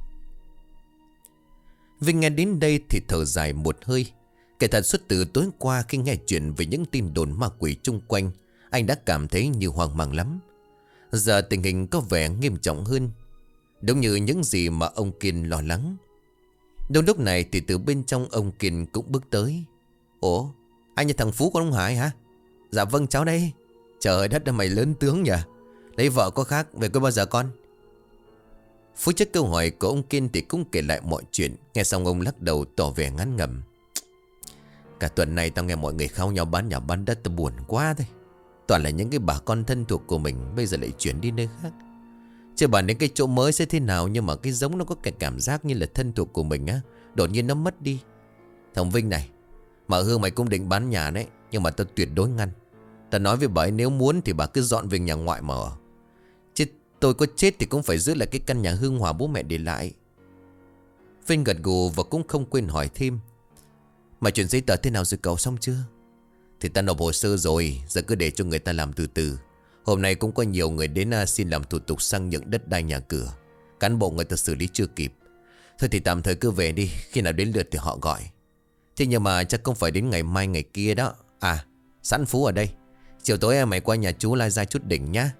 Vinh nghe đến đây thì thở dài một hơi. Kể thật suốt từ tối qua khi nghe chuyện về những tin đồn ma quỷ chung quanh, anh đã cảm thấy như hoang mang lắm. Giờ tình hình có vẻ nghiêm trọng hơn, đúng như những gì mà ông Kiên lo lắng. Đúng lúc này thì từ bên trong ông Kiên cũng bước tới. Ủa, anh là thằng Phú con ông Hải hả? Dạ vâng cháu đây. Trời đất ơi, mày lớn tướng nhỉ. Lấy vợ có khác, về quê bao giờ con? Phú trước câu hỏi của ông Kiên thì cũng kể lại mọi chuyện. Nghe xong ông lắc đầu tỏ vẻ ngán ngẩm. Cả tuần này tao nghe mọi người khao nhau bán nhà bán đất, tao buồn quá thôi. Toàn là những cái bà con thân thuộc của mình bây giờ lại chuyển đi nơi khác. Chưa bàn đến cái chỗ mới sẽ thế nào, nhưng mà cái giống nó có cái cảm giác như là thân thuộc của mình á, đột nhiên nó mất đi. Thằng Vinh này, mà Hương mày cũng định bán nhà đấy, nhưng mà tao tuyệt đối ngăn. Tao nói với bà ấy nếu muốn thì bà cứ dọn về nhà ngoại mà ở. Chứ tôi có chết thì cũng phải giữ lại cái căn nhà hương hòa bố mẹ để lại. Vinh gật gù và cũng không quên hỏi thêm. Mà chuyện giấy tờ thế nào rồi cậu, xong chưa? Thì ta nộp hồ sơ rồi, giờ cứ để cho người ta làm từ từ. Hôm nay cũng có nhiều người đến xin làm thủ tục sang nhượng đất đai nhà cửa. Cán bộ người ta xử lý chưa kịp. Thôi thì tạm thời cứ về đi, khi nào đến lượt thì họ gọi. Thế nhưng mà chắc không phải đến ngày mai ngày kia đó. À, sẵn Phú ở đây. Chiều tối mày qua nhà chú Lai ra chút đỉnh nhá.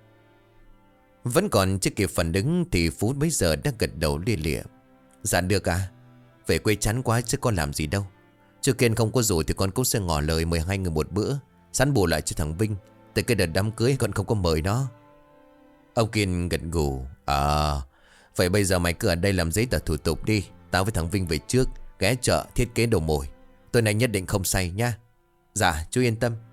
Vẫn còn chưa kịp phản ứng thì Phú bây giờ đã gật đầu lia lịa. Dạ được à. Về quê chán quá chứ con làm gì đâu. Chưa Kiên không có rủ thì con cũng sẽ ngỏ lời mời hai người một bữa, sẵn bù lại cho thằng Vinh. Từ cái đợt đám cưới con không có mời nó. Ông Kiên gật gù. Vậy bây giờ mày cứ ở đây làm giấy tờ thủ tục đi. Tao với thằng Vinh về trước, ghé chợ thiết kế đồ mồi. Tối nay nhất định không say nha. Dạ chú yên tâm.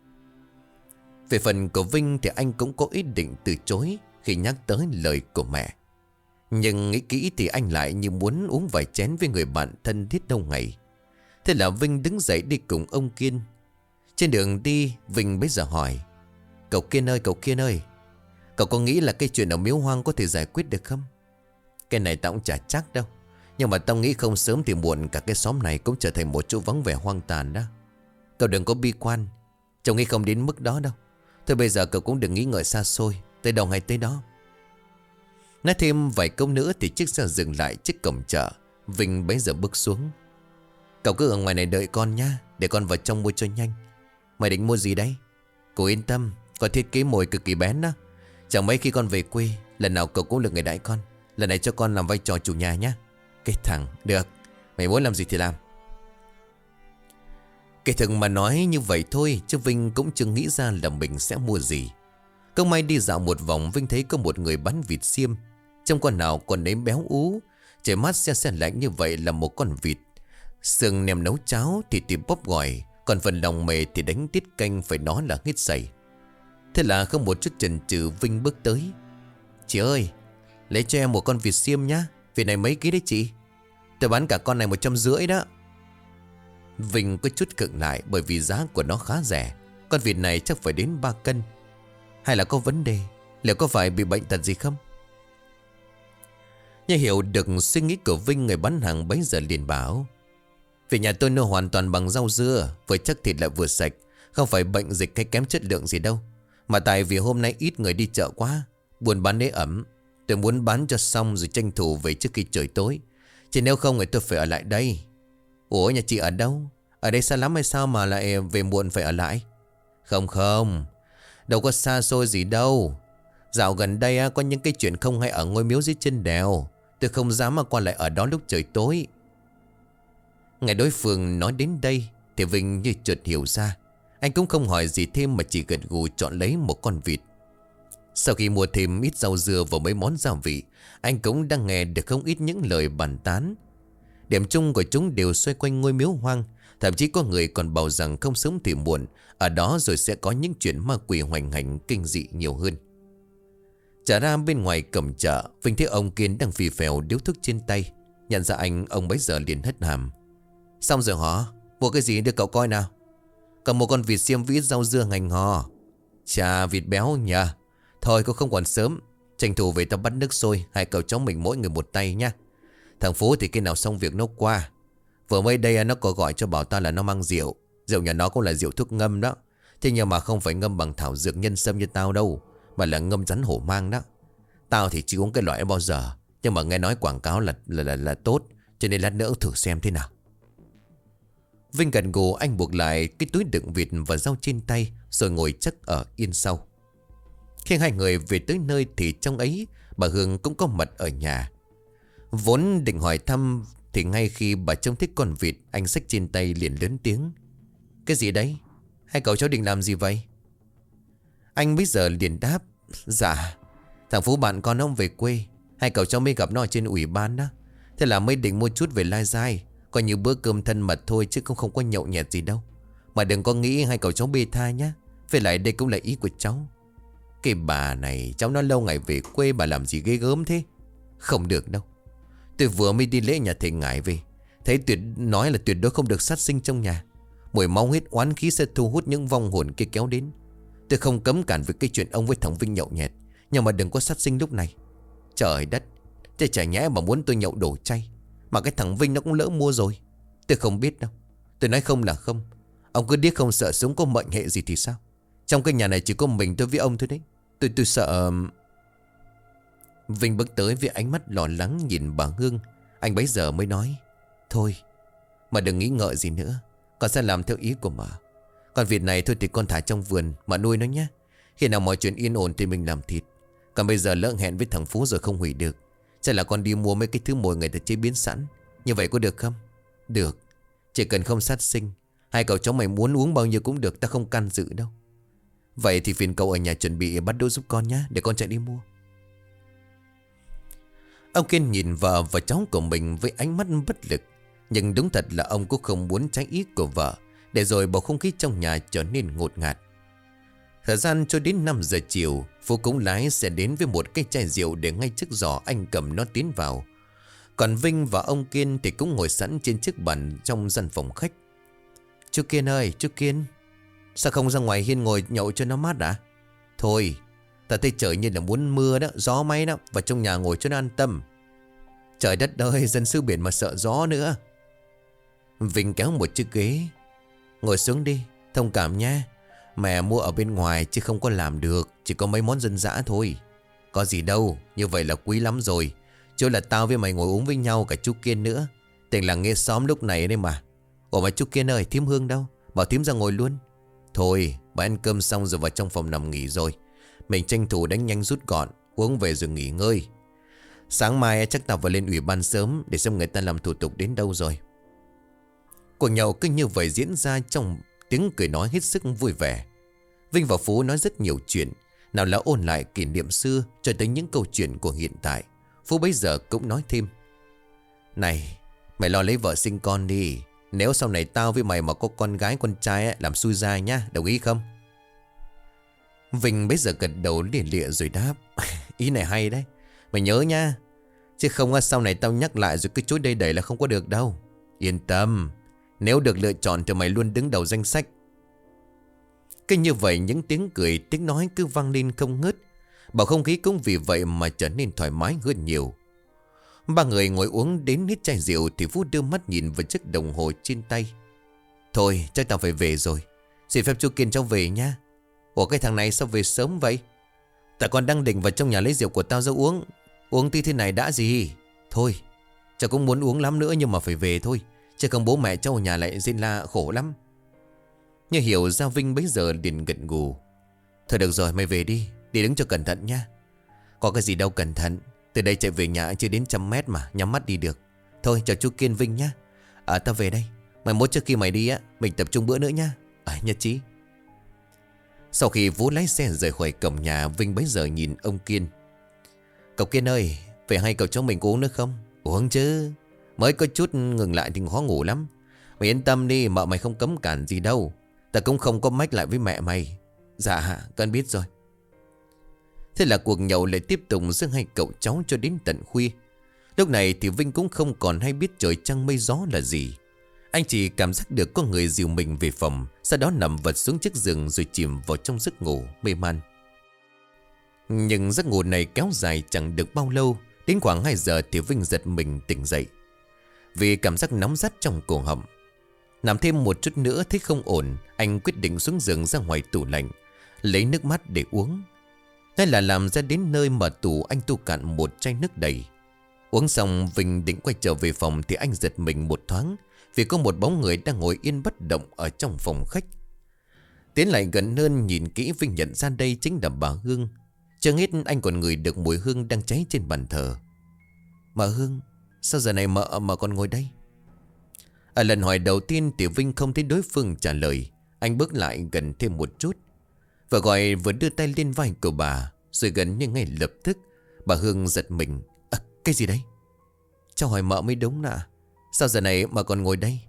Về phần của Vinh thì anh cũng có ý định từ chối khi nhắc tới lời của mẹ. Nhưng nghĩ kỹ thì anh lại như muốn uống vài chén với người bạn thân thiết lâu ngày. Thế là Vinh đứng dậy đi cùng ông Kiên. Trên đường đi Vinh bây giờ hỏi. Cậu Kiên ơi, cậu có nghĩ là cái chuyện ở miếu hoang có thể giải quyết được không? Cái này tao cũng chả chắc đâu. Nhưng mà tao nghĩ không sớm thì muộn cả cái xóm này cũng trở thành một chỗ vắng vẻ hoang tàn đó. Cậu đừng có bi quan. Chồng nghĩ không đến mức đó đâu. Thôi bây giờ cậu cũng đừng nghĩ ngợi xa xôi. Tới đâu hay tới đó. Nói thêm vài câu nữa thì chiếc xe dừng lại trước cổng chợ. Vinh bấy giờ bước xuống. Cậu cứ ở ngoài này đợi con nhá, để con vào trong mua cho nhanh. Mày định mua gì đấy? Cô yên tâm, con thiết kế mồi cực kỳ bén đó. Chẳng mấy khi con về quê, lần nào cậu cũng được người đãi con. Lần này cho con làm vai trò chủ nhà nhá. Cái thằng, được, mày muốn làm gì thì làm. Kể thực mà nói như vậy thôi, chứ Vinh cũng chưa nghĩ ra là mình sẽ mua gì. Không may đi dạo một vòng, Vinh thấy có một người bán vịt xiêm. Trong con nào còn nếm béo ú. Trời mát se lạnh như vậy là một con vịt. Xương nem nấu cháo, thịt thì bóp gỏi. Còn phần lòng mề thì đánh tiết canh, phải nói là hết sảy. Thế là không một chút chần chừ, Vinh bước tới. Chị ơi, lấy cho em một con vịt xiêm nhá. Vịt này mấy ký đấy chị? Tôi bán cả con này 150 đó. Vinh có chút khựng lại bởi vì giá của nó khá rẻ. Con vịt này chắc phải đến 3 cân. Hay là có vấn đề? Liệu có phải bị bệnh tật gì không? Nhưng hiểu được suy nghĩ của Vinh, người bán hàng bấy giờ liền bảo. Vì nhà tôi nuôi hoàn toàn bằng rau dưa, vừa chắc thịt lại vừa sạch. Không phải bệnh dịch hay kém chất lượng gì đâu. Mà tại vì hôm nay ít người đi chợ quá, buôn bán ế ẩm. Tôi muốn bán cho xong rồi tranh thủ về trước khi trời tối. Chứ nếu không thì tôi phải ở lại đây. Ủa nhà chị ở đâu? Ở đây xa lắm hay sao mà lại về muộn phải ở lại? Không, đâu có xa xôi gì đâu. Dạo gần đây có những cái chuyện không hay ở ngôi miếu dưới chân đèo. Tôi không dám mà qua lại ở đó lúc trời tối. Nghe đối phương nói đến đây thì Vinh như chợt hiểu ra. Anh cũng không hỏi gì thêm mà chỉ gật gù chọn lấy một con vịt. Sau khi mua thêm ít rau dưa và mấy món gia vị, anh cũng đang nghe được không ít những lời bàn tán. Điểm chung của chúng đều xoay quanh ngôi miếu hoang. Thậm chí có người còn bảo rằng không sớm thì muộn, ở đó rồi sẽ có những chuyện ma quỷ hoành hành kinh dị nhiều hơn. Trở ra bên ngoài cổng chợ, Vinh thấy ông Kiên đang phì phèo điếu thuốc trên tay. Nhận ra anh, ông bấy giờ liền hất hàm. Xong rồi hả? Mua cái gì đưa cậu coi nào? Còn một con vịt xiêm vít rau dưa ngành ngò. Chà, vịt béo nhỉ. Thôi cũng không còn sớm, tranh thủ về tao bắt nước sôi. Hai cậu cháu mình mỗi người một tay nha. Thằng Phú thì khi nào xong việc nó qua. Vừa mới đây nó có gọi cho bảo tao là nó mang rượu. Rượu nhà nó cũng là rượu thuốc ngâm đó. Thế nhưng mà không phải ngâm bằng thảo dược nhân sâm như tao đâu, mà là ngâm rắn hổ mang đó. Tao thì chưa uống cái loại ấy bao giờ, nhưng mà nghe nói quảng cáo là tốt, cho nên lát nữa thử xem thế nào. Vinh gật gù, anh buộc lại cái túi đựng vịt và rau trên tay, rồi ngồi chắc ở yên sau. Khi hai người về tới nơi thì trong ấy bà Hương cũng có mặt ở nhà. Vốn định hỏi thăm thì ngay khi bà trông thấy con vịt, anh xách trên tay liền lớn tiếng: Cái gì đấy? Hai cậu cháu định làm gì vậy? Anh bây giờ liền đáp: Dạ, thằng Phú bạn con ông về quê, hai cậu cháu mới gặp nó ở trên ủy ban đó. Thế là mới định mua chút về lai dai, coi như bữa cơm thân mật thôi, chứ cũng không có nhậu nhẹt gì đâu. Mà đừng có nghĩ hai cậu cháu bê tha nhá. Với lại đây cũng là ý của cháu. Cái bà này, cháu nó lâu ngày về quê, bà làm gì ghê gớm thế? Không được đâu. Tôi vừa mới đi lễ nhà thầy ngải về, thấy nói là tuyệt đối không được sát sinh trong nhà. Mùi máu huyết oán khí sẽ thu hút những vong hồn kia kéo đến. Tôi không cấm cản với cái chuyện ông với thằng Vinh nhậu nhẹt, nhưng mà đừng có sát sinh lúc này. Trời đất, thế chả nhẽ mà muốn tôi nhậu đổ chay, mà cái thằng Vinh nó cũng lỡ mua rồi. Tôi không biết đâu. Tôi nói không là không. Ông cứ điếc không sợ súng có mệnh hệ gì thì sao? Trong cái nhà này chỉ có mình tôi với ông thôi đấy. Tôi sợ. Vinh bước tới với ánh mắt lo lắng nhìn bà Hương. Anh bấy giờ mới nói: Thôi mà đừng nghĩ ngợi gì nữa, con sẽ làm theo ý của mà. Con vịt này thôi thì con thả trong vườn mà nuôi nó nhé. Khi nào mọi chuyện yên ổn thì mình làm thịt. Còn bây giờ lỡ hẹn với thằng Phú rồi không hủy được, chắc là con đi mua mấy cái thứ mồi người ta chế biến sẵn. Như vậy có được không? Được, chỉ cần không sát sinh. Hai cậu cháu mày muốn uống bao nhiêu cũng được, ta không can dự đâu. Vậy thì phiền cậu ở nhà chuẩn bị bắt đũa giúp con nhé, để con chạy đi mua. Ông Kiên nhìn vợ và cháu của mình với ánh mắt bất lực. Nhưng đúng thật là ông cũng không muốn trái ý của vợ, để rồi bầu không khí trong nhà trở nên ngột ngạt. Thời gian cho đến 5 giờ chiều, Phú cũng lái xe đến với một cái chai rượu để ngay trước giỏ anh cầm nó tiến vào. Còn Vinh và ông Kiên thì cũng ngồi sẵn trên chiếc bàn trong gian phòng khách. Chú Kiên ơi, chú Kiên, sao không ra ngoài hiên ngồi nhậu cho nó mát à? Thôi, ta thấy trời như là muốn mưa đó, gió máy đó, và trong nhà ngồi cho nó an tâm. Trời đất ơi, dân xứ biển mà sợ gió nữa. Vinh kéo một chiếc ghế. Ngồi xuống đi, thông cảm nha. Mẹ mua ở bên ngoài chứ không có làm được, chỉ có mấy món dân dã thôi. Có gì đâu, như vậy là quý lắm rồi. Chứ là tao với mày ngồi uống với nhau, cả chú Kiên nữa. Tình là nghe xóm lúc này đấy mà. Ủa mà chú Kiên ơi, thím Hương đâu? Bảo thím ra ngồi luôn. Thôi, bà ăn cơm xong rồi vào trong phòng nằm nghỉ rồi. Mình tranh thủ đánh nhanh rút gọn, uống về rồi nghỉ ngơi. Sáng mai chắc tao phải lên ủy ban sớm để xem người ta làm thủ tục đến đâu rồi. Cuộc nhậu cứ như vậy diễn ra trong tiếng cười nói hết sức vui vẻ. Vinh và Phú nói rất nhiều chuyện, nào là ôn lại kỷ niệm xưa cho tới những câu chuyện của hiện tại. Phú bấy giờ cũng nói thêm: Này, mày lo lấy vợ sinh con đi. Nếu sau này tao với mày mà có con gái con trai làm xui ra nhá, đồng ý không? Vinh bấy giờ gật đầu lìa lịa rồi đáp: Ý này hay đấy, mày nhớ nha. Chứ không sau này tao nhắc lại rồi cứ chối đây đẩy là không có được đâu. Yên tâm, nếu được lựa chọn thì mày luôn đứng đầu danh sách. Cứ như vậy những tiếng cười tiếng nói cứ vang lên không ngớt. Bầu không khí cũng vì vậy mà trở nên thoải mái hơn nhiều. Ba người ngồi uống đến hết chai rượu thì Phú đưa mắt nhìn vào chiếc đồng hồ trên tay. Thôi chắc tao phải về rồi, xin phép chú Kiên cháu về nhá. Ủa cái thằng này sao về sớm vậy? Tại con đang định vào trong nhà lấy rượu của tao ra uống. Uống tí thế này đã gì. Thôi cháu cũng muốn uống lắm nữa, nhưng mà phải về thôi, chứ không bố mẹ cháu ở nhà lại rên la khổ lắm. Như hiểu ra Vinh bấy giờ liền gật gù. Thôi được rồi, mày về đi, đi đứng cho cẩn thận nha. Có cái gì đâu cẩn thận, từ đây chạy về nhà chưa đến 100 mét mà, nhắm mắt đi được. Thôi chào chú Kiên Vinh nhá. Tao về đây, mai mốt trước khi mày đi mình tập trung bữa nữa nhá. Nhất trí. Sau khi Vũ lái xe rời khỏi cổng nhà, Vinh bấy giờ nhìn ông Kiên. Cậu Kiên ơi, về hai cậu cháu mình có uống nữa không? Uống chứ, mới có chút ngừng lại thì khó ngủ lắm. Mày yên tâm đi, mợ mày không cấm cản gì đâu. Ta cũng không có mách lại với mẹ mày. Dạ, con biết rồi. Thế là cuộc nhậu lại tiếp tục giữa hai cậu cháu cho đến tận khuya. Lúc này thì Vinh cũng không còn hay biết trời trăng mây gió là gì. Anh chỉ cảm giác được có người dìu mình về phòng, sau đó nằm vật xuống chiếc giường rồi chìm vào trong giấc ngủ mê man. Nhưng giấc ngủ này kéo dài chẳng được bao lâu. Đến khoảng 2 giờ thì Vinh giật mình tỉnh dậy vì cảm giác nóng rát trong cổ họng. Nằm thêm một chút nữa thấy không ổn, anh quyết định xuống giường ra ngoài tủ lạnh lấy nước mát để uống. Thế là làm ra đến nơi mở tủ, anh tu cạn một chai nước đầy. Uống xong Vinh định quay trở về phòng thì anh giật mình một thoáng vì có một bóng người đang ngồi yên bất động ở trong phòng khách. Tiến lại gần hơn nhìn kỹ, Vinh nhận ra đây chính là bà Hương. Chưa hết anh còn ngửi được mùi hương đang cháy trên bàn thờ. Bà Hương, sao giờ này mà còn ngồi đây? Ở lần hỏi đầu tiên thì Vinh không thấy đối phương trả lời. Anh bước lại gần thêm một chút, vừa gọi vừa đưa tay lên vai của bà. Rồi gần như ngay lập tức bà Hương giật mình. Cái gì đấy? Cháu hỏi mợ mới đúng nè. Sao giờ này mà còn ngồi đây?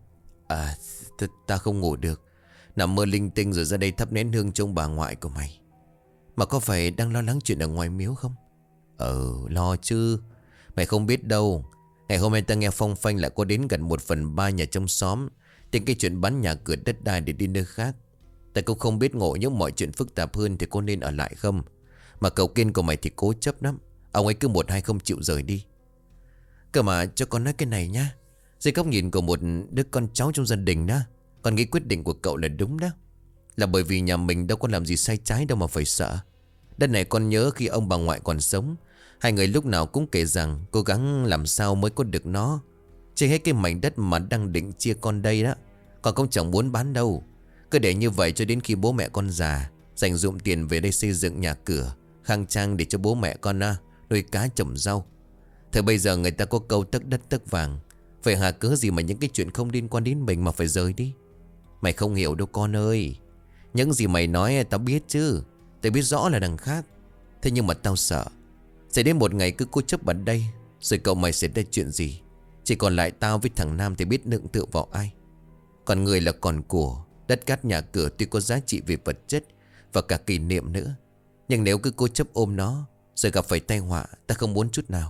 Ta không ngủ được, nằm mơ linh tinh rồi ra đây thắp nén hương trông bà ngoại của mày. Mà có phải đang lo lắng chuyện ở ngoài miếu không? Lo chứ. Mày không biết đâu, ngày hôm nay ta nghe phong phanh lại có đến gần 1/3 nhà trong xóm tính cái chuyện bán nhà cửa đất đai để đi nơi khác. Ta cũng không biết, ngộ những mọi chuyện phức tạp hơn thì có nên ở lại không. Mà cậu Kiên của mày thì cố chấp lắm, ông ấy cứ một hai không chịu rời đi. Cơ mà cho con nói cái này nhá, dưới góc nhìn của một đứa con cháu trong gia đình đó, con nghĩ quyết định của cậu là đúng đó. Là bởi vì nhà mình đâu có làm gì sai trái đâu mà phải sợ. Đất này con nhớ khi ông bà ngoại còn sống, hai người lúc nào cũng kể rằng cố gắng làm sao mới có được nó. Trên hết cái mảnh đất mà đang định chia con đây đó, con không chẳng muốn bán đâu. Cứ để như vậy cho đến khi bố mẹ con già, dành dụm tiền về đây xây dựng nhà cửa khang trang để cho bố mẹ con nuôi cá trồng rau. Thời bây giờ người ta có câu tấc đất tấc vàng. Vậy hà cớ gì mà những cái chuyện không liên quan đến mình mà phải rời đi? Mày không hiểu đâu con ơi. Những gì mày nói tao biết chứ, tao biết rõ là đằng khác. Thế nhưng mà tao sợ sẽ đến một ngày cứ cố chấp ở đây, rồi cậu mày sẽ ra chuyện gì. Chỉ còn lại tao với thằng Nam thì biết nương tựa vào ai. Còn người là còn của. Đất cát nhà cửa tuy có giá trị về vật chất và cả kỷ niệm nữa, nhưng nếu cứ cố chấp ôm nó rồi gặp phải tai họa, ta không muốn chút nào.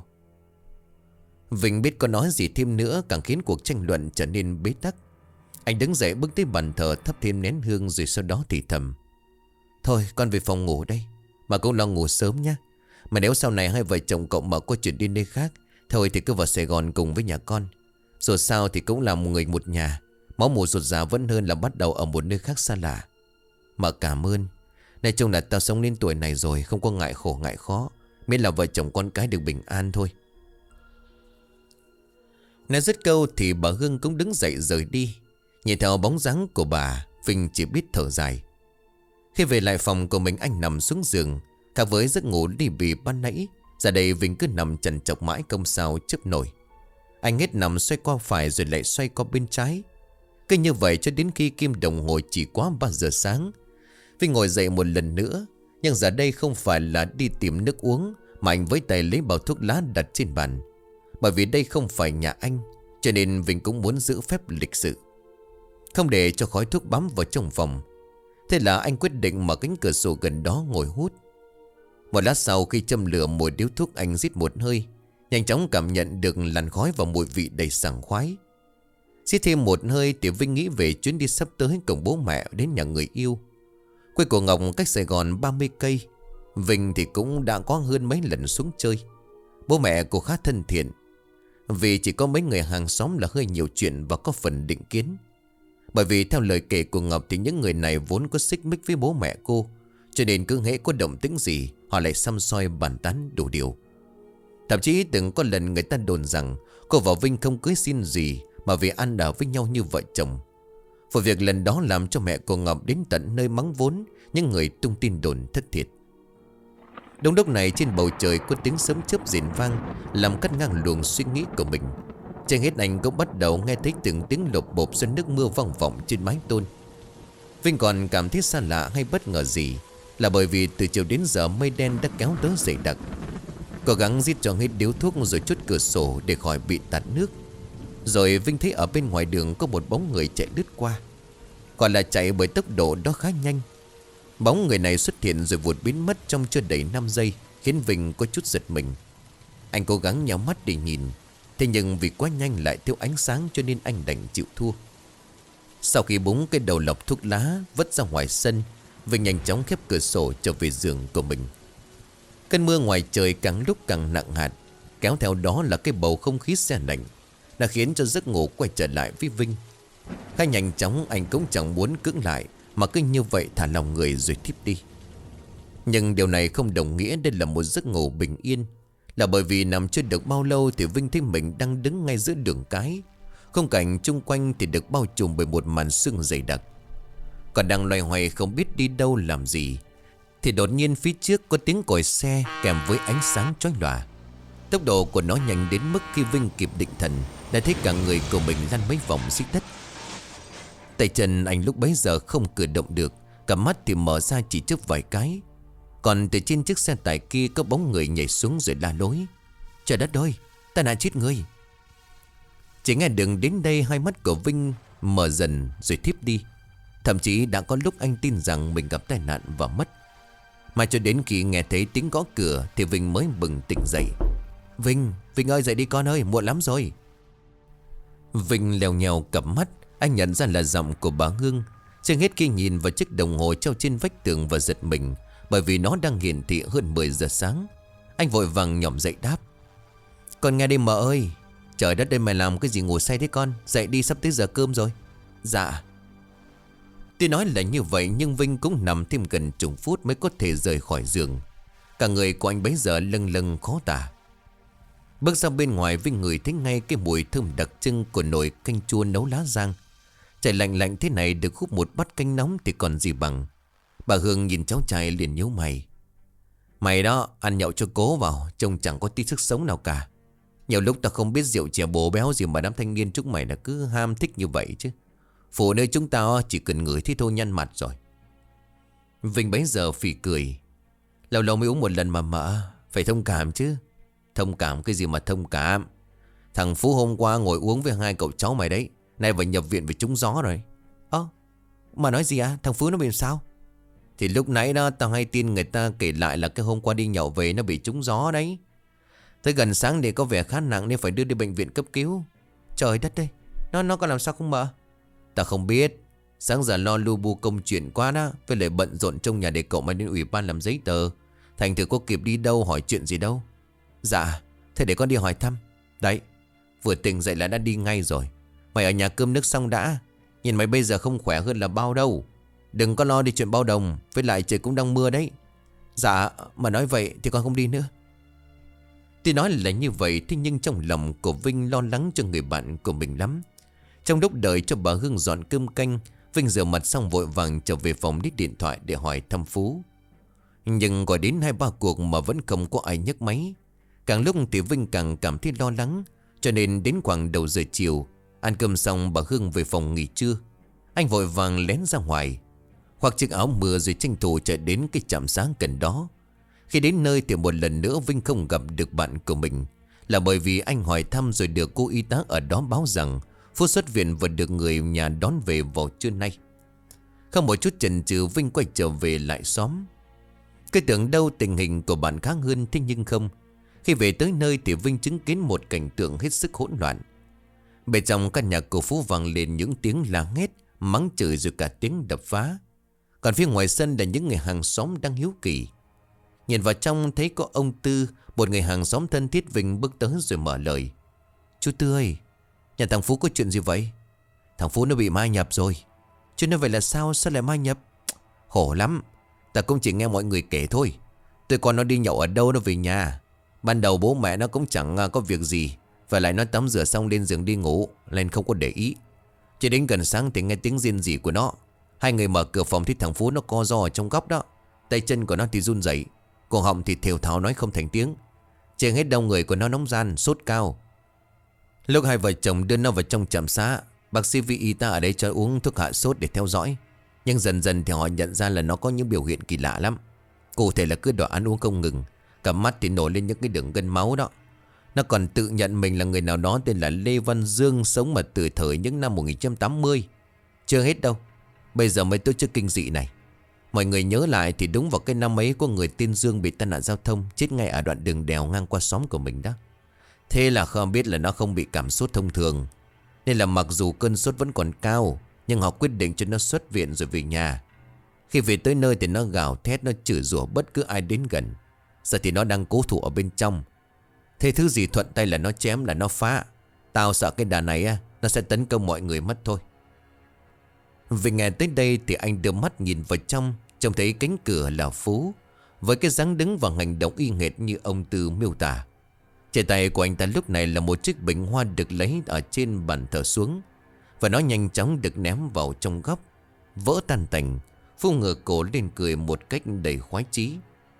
Vinh biết có nói gì thêm nữa càng khiến cuộc tranh luận trở nên bế tắc. Anh đứng dậy bước tới bàn thờ thắp thêm nén hương, rồi sau đó thì thầm: Thôi con về phòng ngủ đây, mà cũng lo ngủ sớm nhé. Mà nếu sau này hai vợ chồng cậu mà có chuyện đi nơi khác, thôi thì cứ vào Sài Gòn cùng với nhà con. Dù sao thì cũng là một người một nhà, máu mủ ruột già vẫn hơn là bắt đầu ở một nơi khác xa lạ. Mà cảm ơn. Nói chung là tao sống đến tuổi này rồi, không có ngại khổ ngại khó, miễn là vợ chồng con cái được bình an thôi. Nói dứt câu thì bà Hương cũng đứng dậy rời đi. Nhìn theo bóng dáng của bà, Vinh chỉ biết thở dài. Khi về lại phòng của mình, anh nằm xuống giường. Khác với giấc ngủ đi bì ban nãy, giờ đây Vinh cứ nằm trằn trọc mãi không sao chớp nổi. Anh hết nằm xoay qua phải rồi lại xoay qua bên trái. Cứ như vậy cho đến khi kim đồng hồ chỉ quá 3 giờ sáng. Vinh ngồi dậy một lần nữa, nhưng giờ đây không phải là đi tìm nước uống, mà anh với tay lấy bao thuốc lá đặt trên bàn. Bởi vì đây không phải nhà anh, cho nên Vinh cũng muốn giữ phép lịch sự, không để cho khói thuốc bám vào trong phòng. Thế là anh quyết định mở cánh cửa sổ gần đó ngồi hút. Một lát sau, khi châm lửa một điếu thuốc, anh rít một hơi, nhanh chóng cảm nhận được làn khói và mùi vị đầy sảng khoái. Rít thêm một hơi thì Vinh nghĩ về chuyến đi sắp tới cùng bố mẹ đến nhà người yêu. Quê của Ngọc cách Sài Gòn 30 cây. Vinh thì cũng đã có hơn mấy lần xuống chơi. Bố mẹ cô khá thân thiện, vì chỉ có mấy người hàng xóm là hơi nhiều chuyện và có phần định kiến. Bởi vì theo lời kể của Ngọc thì những người này vốn có xích mích với bố mẹ cô, cho nên cứ hễ có động tĩnh gì họ lại săm soi bàn tán đủ điều. Thậm chí từng có lần người ta đồn rằng cô và Vinh không cưới xin gì mà vì ăn ở với nhau như vợ chồng. Vụ việc lần đó làm cho mẹ cô Ngọc đến tận nơi mắng vốn những người tung tin đồn thất thiệt. Đúng lúc này trên bầu trời có tiếng sấm chớp rền vang, làm cắt ngang luồng suy nghĩ của mình. Trên hết anh cũng bắt đầu nghe thấy từng tiếng lộp bộp do nước mưa vang vọng trên mái tôn. Vinh còn cảm thấy xa lạ hay bất ngờ gì, là bởi vì từ chiều đến giờ mây đen đã kéo tới dày đặc. Cố gắng rít cho hết điếu thuốc rồi chốt cửa sổ để khỏi bị tạt nước. Rồi Vinh thấy ở bên ngoài đường có một bóng người chạy lướt qua. Gọi là chạy bởi tốc độ đó khá nhanh. Bóng người này xuất hiện rồi vụt biến mất trong chưa đầy 5 giây, khiến Vinh có chút giật mình. Anh cố gắng nhắm mắt để nhìn, thế nhưng vì quá nhanh lại thiếu ánh sáng cho nên anh đành chịu thua. Sau khi búng cái đầu lọc thuốc lá vứt ra ngoài sân, Vinh nhanh chóng khép cửa sổ trở về giường của mình. Cơn mưa ngoài trời càng lúc càng nặng hạt, kéo theo đó là cái bầu không khí se lạnh, đã khiến cho giấc ngủ quay trở lại với Vinh. Khá nhanh chóng anh cũng chẳng muốn cưỡng lại, mà cứ như vậy thả lòng người rồi thiếp đi. Nhưng điều này không đồng nghĩa đây là một giấc ngủ bình yên. Là bởi vì nằm chưa được bao lâu thì Vinh thấy mình đang đứng ngay giữa đường cái. Khung cảnh chung quanh thì được bao trùm bởi một màn sương dày đặc. Còn đang loay hoay không biết đi đâu làm gì, thì đột nhiên phía trước có tiếng còi xe kèm với ánh sáng chói lòa. Tốc độ của nó nhanh đến mức khi Vinh kịp định thần đã thấy cả người của mình lăn mấy vòng dưới đất. Tay chân anh lúc bấy giờ không cử động được, cả mắt thì mở ra chỉ trước vài cái. Còn từ trên chiếc xe tải kia có bóng người nhảy xuống rồi la lối: "Trời đất ơi, tai nạn chết người!" Chỉ nghe đường đến đây, hai mắt của Vinh mở dần rồi thiếp đi. Thậm chí đã có lúc anh tin rằng mình gặp tai nạn và mất. Mà cho đến khi nghe thấy tiếng gõ cửa thì Vinh mới bừng tỉnh dậy. Vinh ơi, dậy đi con ơi, muộn lắm rồi." Vinh lèo nhèo cặp mắt, anh nhận ra là giọng của bà Hương. Trước hết khi nhìn vào chiếc đồng hồ treo trên vách tường và giật mình, bởi vì nó đang hiển thị hơn 10 giờ sáng. Anh vội vàng nhỏm dậy đáp: "Con nghe đi mợ ơi." "Trời đất ơi, mày làm cái gì ngủ say thế con? Dậy đi, sắp tới giờ cơm rồi." "Dạ." Tuy nói là như vậy nhưng Vinh cũng nằm thêm gần chục phút mới có thể rời khỏi giường. Cả người của anh bấy giờ lâng lâng khó tả. Bước ra bên ngoài, Vinh ngửi thấy ngay cái mùi thơm đặc trưng của nồi canh chua nấu lá giang. Trời lạnh lạnh thế này được húp một bát canh nóng thì còn gì bằng. Bà Hương nhìn cháu trai liền nhíu mày: "Mày đó, ăn nhậu cho cố vào, trông chẳng có tí sức sống nào cả. Nhiều lúc ta không biết rượu chè bổ béo gì mà đám thanh niên chúng mày là cứ ham thích như vậy chứ. Phụ nữ chúng ta chỉ cần ngửi thấy thôi nhăn mặt rồi." Vinh bấy giờ phì cười: "Lâu lâu mới uống một lần mà mợ, phải thông cảm chứ." "Thông cảm cái gì mà thông cảm? Thằng Phú hôm qua ngồi uống với hai cậu cháu mày đấy, nay phải nhập viện vì trúng gió rồi." Mà nói gì à? Thằng Phú nó bị sao?" "Thì lúc nãy đó tao hay tin người ta kể lại là cái hôm qua đi nhậu về nó bị trúng gió đấy. Tới gần sáng thì có vẻ khá nặng nên phải đưa đi bệnh viện cấp cứu." "Trời đất ơi, nó có làm sao không mợ?" "Ta không biết. Sáng giờ lo lu bu công chuyện quá đó, với lại bận rộn trong nhà để cậu mày đến ủy ban làm giấy tờ. Thành thử có kịp đi đâu hỏi chuyện gì đâu." "Dạ, thế để con đi hỏi thăm." "Đấy, vừa tỉnh dậy là đã đi ngay rồi. Mày ở nhà cơm nước xong đã. Nhìn mày bây giờ không khỏe hơn là bao đâu. Đừng có lo đi chuyện bao đồng, với lại trời cũng đang mưa đấy." "Dạ, mà nói vậy thì con không đi nữa." Tuy nói là như vậy thế nhưng trong lòng của Vinh lo lắng cho người bạn của mình lắm. Trong lúc đợi cho bà Hương dọn cơm canh, Vinh rửa mặt xong vội vàng trở về phòng lấy điện thoại để hỏi thăm Phú. Nhưng gọi đến 2-3 cuộc mà vẫn không có ai nhấc máy. Càng lúc thì Vinh càng cảm thấy lo lắng. Cho nên đến khoảng đầu giờ chiều, ăn cơm xong bà Hương về phòng nghỉ trưa. Anh vội vàng lén ra ngoài, khoác chiếc áo mưa rồi tranh thủ chạy đến cái trạm xá gần đó. Khi đến nơi thì một lần nữa Vinh không gặp được bạn của mình, là bởi vì anh hỏi thăm rồi được cô y tá ở đó báo rằng Phú xuất viện và được người nhà đón về vào trưa nay. Không một chút chần chừ, Vinh quay trở về lại xóm. Cứ tưởng đâu tình hình của bạn khá hơn, thế nhưng không. Khi về tới nơi thì Vinh chứng kiến một cảnh tượng hết sức hỗn loạn. Bên trong căn nhà của Phú vang lên những tiếng la hét, mắng chửi rồi cả tiếng đập phá. Còn phía ngoài sân là những người hàng xóm đang hiếu kỳ. Nhìn vào trong thấy có ông Tư, một người hàng xóm thân thiết. Vinh bước tới rồi mở lời: "Chú Tư ơi, nhà thằng Phú có chuyện gì vậy?" "Thằng Phú nó bị ma nhập rồi." "Chứ nó vậy là sao lại ma nhập?" "Khổ lắm, ta cũng chỉ nghe mọi người kể thôi. Tôi con nó đi nhậu ở đâu nó về nhà. Ban đầu bố mẹ nó cũng chẳng có việc gì, và lại nó tắm rửa xong lên giường đi ngủ nên không có để ý. Chỉ đến gần sáng thì nghe tiếng rên rỉ của nó. Hai người mở cửa phòng thì thằng Phú nó co ro ở trong góc đó. Tay chân của nó thì run rẩy, cổ họng thì thều thào nói không thành tiếng. Trên hết đầu người của nó nóng ran, sốt cao." Lúc hai vợ chồng đưa nó vào trong trạm xá, bác sĩ với y tá ở đây cho uống thuốc hạ sốt để theo dõi. Nhưng dần dần thì họ nhận ra là nó có những biểu hiện kỳ lạ lắm. Cụ thể là cứ đòi ăn uống không ngừng, cả mắt thì nổi lên những cái đường gân máu đó. Nó còn tự nhận mình là người nào đó tên là Lê Văn Dương, sống mà từ thời những năm 1980. Chưa hết đâu, bây giờ mới tổ chức kinh dị này. Mọi người nhớ lại thì đúng vào cái năm ấy có người tên Dương bị tai nạn giao thông, chết ngay ở đoạn đường đèo ngang qua xóm của mình đó. Thế là không biết là nó không bị cảm sốt thông thường, nên là mặc dù cơn sốt vẫn còn cao, Nhưng họ quyết định cho nó xuất viện rồi về nhà. Khi về tới nơi thì nó gào thét, nó chửi rủa bất cứ ai đến gần. Giờ thì nó đang cố thủ ở bên trong. Thế thứ gì thuận tay là nó chém, là nó phá. Tao sợ cái đàn này á, nó sẽ tấn công mọi người mất thôi. Vì nghe tới đây thì anh đưa mắt nhìn vào trong, trông thấy cánh cửa là Phú, với cái dáng đứng và hành động y hệt như ông Tư miêu tả. Trên tay của anh ta lúc này là một chiếc bình hoa được lấy ở trên bàn thờ xuống, và nó nhanh chóng được ném vào trong góc, vỡ tan tành. Phú ngửa cổ lên cười một cách đầy khoái chí.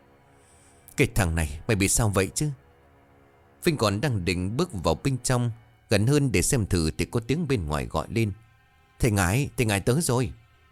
Cái thằng này mày bị sao vậy chứ? Vinh còn đang định bước vào bên trong, gần hơn để xem thử thì có tiếng bên ngoài gọi lên. Thầy Ngải tới rồi.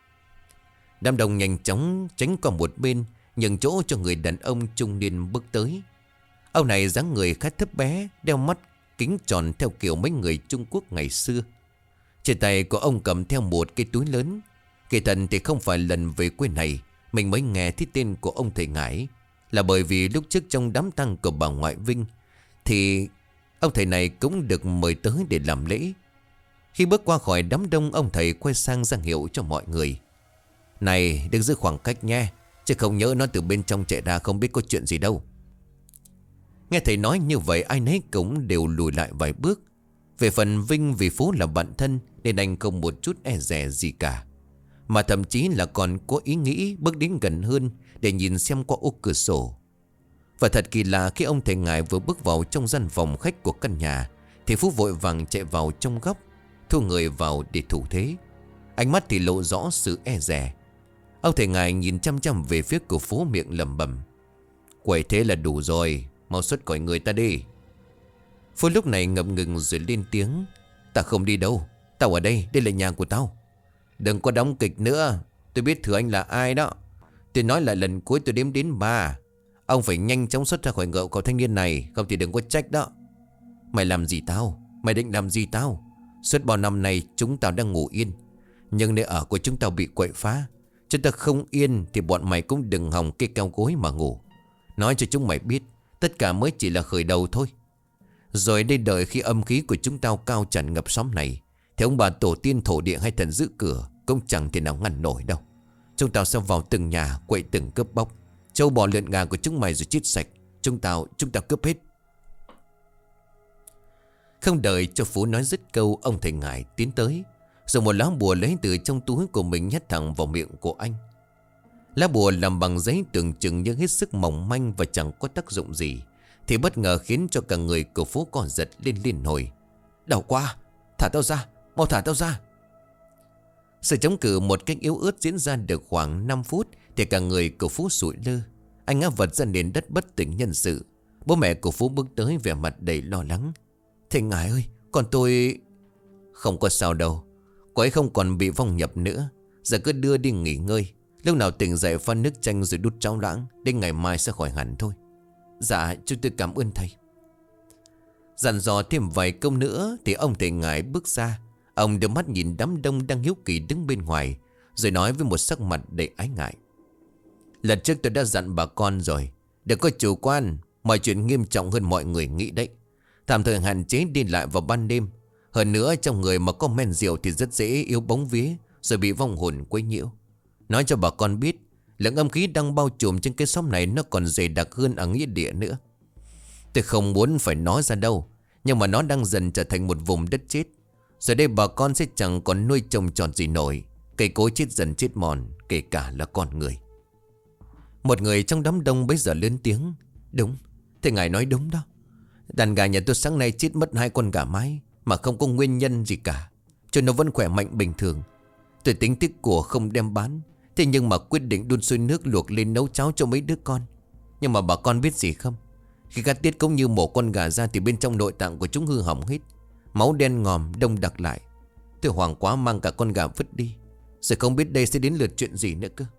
Đám đông nhanh chóng tránh qua một bên, nhường chỗ cho người đàn ông trung niên bước tới. Ông này dáng người khá thấp bé, đeo mắt kính tròn theo kiểu mấy người Trung Quốc ngày xưa. Trên tay của ông cầm theo một cái túi lớn. Kỳ thần thì không phải lần về quê này mình mới nghe thấy tên của ông thầy Ngải, là bởi vì lúc trước trong đám tang của bà ngoại Vinh thì ông thầy này cũng được mời tới để làm lễ. Khi bước qua khỏi đám đông, ông thầy quay sang ra hiệu cho mọi người. Này, đừng giữ khoảng cách nha, chứ không nhớ nó từ bên trong chạy ra không biết có chuyện gì đâu. Nghe thầy nói như vậy, ai nấy cũng đều lùi lại vài bước. Về phần Vinh, vì Phú là bạn thân nên anh không một chút e dè gì cả, mà thậm chí là còn có ý nghĩ bước đến gần hơn để nhìn xem qua ô cửa sổ. Và thật kỳ lạ, khi ông thầy Ngải vừa bước vào trong gian phòng khách của căn nhà thì Phú vội vàng chạy vào trong góc, thu người vào để thủ thế. Ánh mắt thì lộ rõ sự e dè. Ông thầy Ngải nhìn chăm chăm về phía của Phú, miệng lẩm bẩm: quậy thế là đủ rồi, mau xuất khỏi người ta đi. Phú lúc này ngập ngừng rồi lên tiếng: Ta không đi đâu, tao ở đây, đây là nhà của tao. Đừng có đóng kịch nữa, tôi biết thử anh là ai đó. Tôi nói lại lần cuối, tôi đếm đến 3. Ông phải nhanh chóng xuất ra khỏi ngựa cậu thanh niên này, không thì đừng có trách đó. Mày làm gì tao? Mày định làm gì tao? Suốt bao năm nay chúng tao đang ngủ yên, nhưng nơi ở của chúng tao bị quậy phá. Chúng ta không yên thì bọn mày cũng đừng hòng cái keo gối mà ngủ. Nói cho chúng mày biết, tất cả mới chỉ là khởi đầu thôi. Rồi đây đợi khi âm khí của chúng tao cao tràn ngập xóm này thì ông bà tổ tiên thổ địa hay thần giữ cửa cũng chẳng thể nào ngăn nổi đâu. Chúng tao sẽ vào từng nhà, quậy từng cướp bóc trâu bò lợn gà của chúng mày rồi chết sạch. Chúng tao cướp hết. Không đợi cho Phú nói dứt câu, ông thầy Ngải tiến tới, rồi một lá bùa lấy từ trong túi của mình nhét thẳng vào miệng của anh. Lá bùa làm bằng giấy tưởng chừng như hết sức mỏng manh và chẳng có tác dụng gì, thì bất ngờ khiến cho cả người của Phú co giật lên liên hồi. Đau quá, thả tao ra, mau thả tao ra. Sự chống cự một cách yếu ớt diễn ra được khoảng 5 phút thì cả người của Phú sụi lơ. Anh ngã vật ra nền đất bất tỉnh nhân sự. Bố mẹ của Phú bước tới vẻ mặt đầy lo lắng. Thầy Ngải ơi, con tôi... Không có sao đâu, cô ấy không còn bị vong nhập nữa. Giờ cứ đưa đi nghỉ ngơi, lúc nào tỉnh dậy pha nước chanh rồi đút cháo loãng, đến ngày mai sẽ khỏi hẳn thôi. Dạ, chúng tôi cảm ơn thầy. Dặn dò thêm vài câu nữa thì ông thầy Ngải bước ra. Ông đưa mắt nhìn đám đông đang hiếu kỳ đứng bên ngoài, rồi nói với một sắc mặt đầy ái ngại: Lần trước tôi đã dặn bà con rồi, đừng có chủ quan, mọi chuyện nghiêm trọng hơn mọi người nghĩ đấy. Tạm thời hạn chế đi lại vào ban đêm. Hơn nữa trong người mà có men rượu thì rất dễ yếu bóng vía, rồi bị vong hồn quấy nhiễu. Nói cho bà con biết, lượng âm khí đang bao trùm trên cái xóm này nó còn dày đặc hơn ở nghĩa địa nữa. Tôi không muốn phải nói ra đâu, nhưng mà nó đang dần trở thành một vùng đất chết. Giờ đây bà con sẽ chẳng còn nuôi trồng trọt gì nổi. Cây cối chết dần chết mòn, kể cả là con người. Một người trong đám đông bấy giờ lên tiếng: Đúng, thầy Ngải nói đúng đó. Đàn gà nhà tôi sáng nay chết mất 2 con gà mái, mà không có nguyên nhân gì cả, cho nó vẫn khỏe mạnh bình thường. Tôi tính tiếc của không đem bán, thế nhưng mà quyết định đun sôi nước luộc lên nấu cháo cho mấy đứa con. Nhưng mà bà con biết gì không? Khi gắt tiết cũng như mổ con gà ra thì bên trong nội tạng của chúng hư hỏng hết, máu đen ngòm đông đặc lại. Tôi hoảng quá mang cả con gà vứt đi, rồi không biết đây sẽ đến lượt chuyện gì nữa cơ.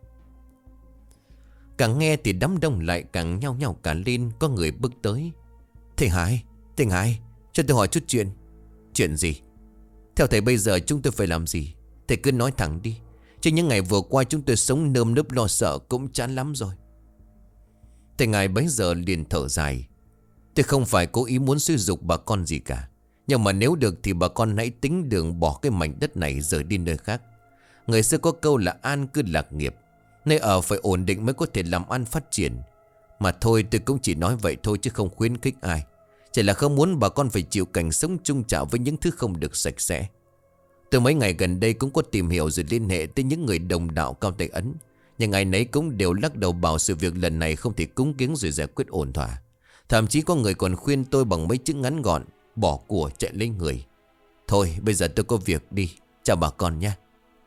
Càng nghe thì đám đông lại càng nhao nhao cả lên. Có người bước tới: Thầy Ngải, cho tôi hỏi chút chuyện. Chuyện gì? Theo thầy bây giờ chúng tôi phải làm gì? Thầy cứ nói thẳng đi, chứ những ngày vừa qua chúng tôi sống nơm nớp lo sợ cũng chán lắm rồi. Thầy Ngải bấy giờ liền thở dài: Tôi không phải cố ý muốn xúi giục bà con gì cả, nhưng mà nếu được thì bà con hãy tính đường bỏ cái mảnh đất này rời đi nơi khác. Người xưa có câu là an cư lạc nghiệp. Nơi ở phải ổn định mới có thể làm ăn phát triển. Mà thôi tôi cũng chỉ nói vậy thôi chứ không khuyến khích ai. Chỉ là không muốn bà con phải chịu cảnh sống chung chạo với những thứ không được sạch sẽ. Từ mấy ngày gần đây cũng có tìm hiểu rồi liên hệ tới những người đồng đạo Cao Tây Ấn. Nhưng ai nấy cũng đều lắc đầu bảo sự việc lần này không thể cúng kiếng rồi giải quyết ổn thỏa. Thậm chí có người còn khuyên tôi bằng mấy chữ ngắn gọn: bỏ của chạy lấy người. Thôi bây giờ tôi có việc đi. Chào bà con nha.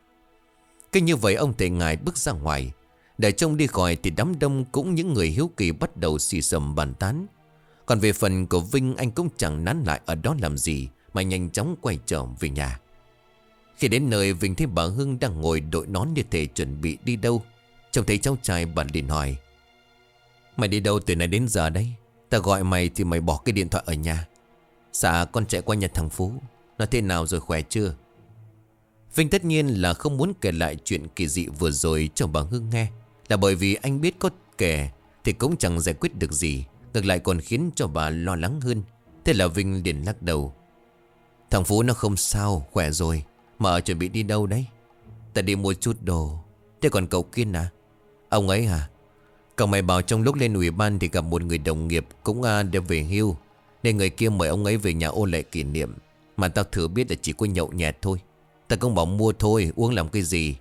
Cứ như vậy ông thầy ngài bước ra ngoài. Để trông đi khỏi thì đám đông cũng những người hiếu kỳ bắt đầu xì xầm bàn tán. Còn về phần của Vinh, anh cũng chẳng nán lại ở đó làm gì mà nhanh chóng quay trở về nhà. Khi đến nơi, Vinh thấy bà Hưng đang ngồi đội nón như thể chuẩn bị đi đâu. Trông thấy cháu trai, bà liền hỏi: mày đi đâu từ nãy đến giờ đấy? Ta gọi mày thì mày bỏ cái điện thoại ở nhà. Dạ con chạy qua nhà thằng Phú. Nó thế nào rồi, khỏe chưa? Vinh tất nhiên là không muốn kể lại chuyện kỳ dị vừa rồi cho bà Hưng nghe, là bởi vì anh biết có kể thì cũng chẳng giải quyết được gì, ngược lại còn khiến cho bà lo lắng hơn. Thế là Vinh liền lắc đầu: thằng Phú nó không sao, khỏe rồi. Mà chuẩn bị đi đâu đấy? Ta đi mua chút đồ. Thế còn cậu Kiên à? Ông ấy hả? Cậu mày bảo trong lúc lên ủy ban thì gặp một người đồng nghiệp cũng đều về hưu, nên người kia mời ông ấy về nhà ôn lại kỷ niệm. Mà tao thử biết là chỉ có nhậu nhẹt thôi. Ta cũng bảo mua thôi, uống làm cái gì.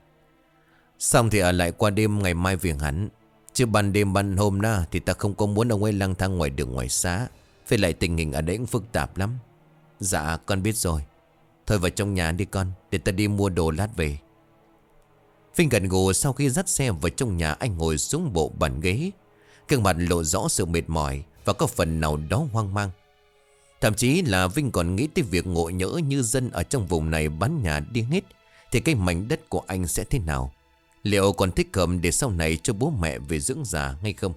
Xong thì ở lại qua đêm, ngày mai về hẳn. Chứ ban đêm ban hôm na thì ta không có muốn ông ấy lang thang ngoài đường ngoài xã. Với lại tình hình ở đấy cũng phức tạp lắm. Dạ con biết rồi. Thôi vào trong nhà đi con, để ta đi mua đồ lát về. Vinh gật gù. Sau khi dắt xe vào trong nhà, anh ngồi xuống bộ bàn ghế, gương mặt lộ rõ sự mệt mỏi và có phần nào đó hoang mang. Thậm chí là Vinh còn nghĩ tới việc ngộ nhỡ như dân ở trong vùng này bán nhà đi hết thì cái mảnh đất của anh sẽ thế nào. Liệu còn thích hợp để sau này cho bố mẹ về dưỡng già hay không?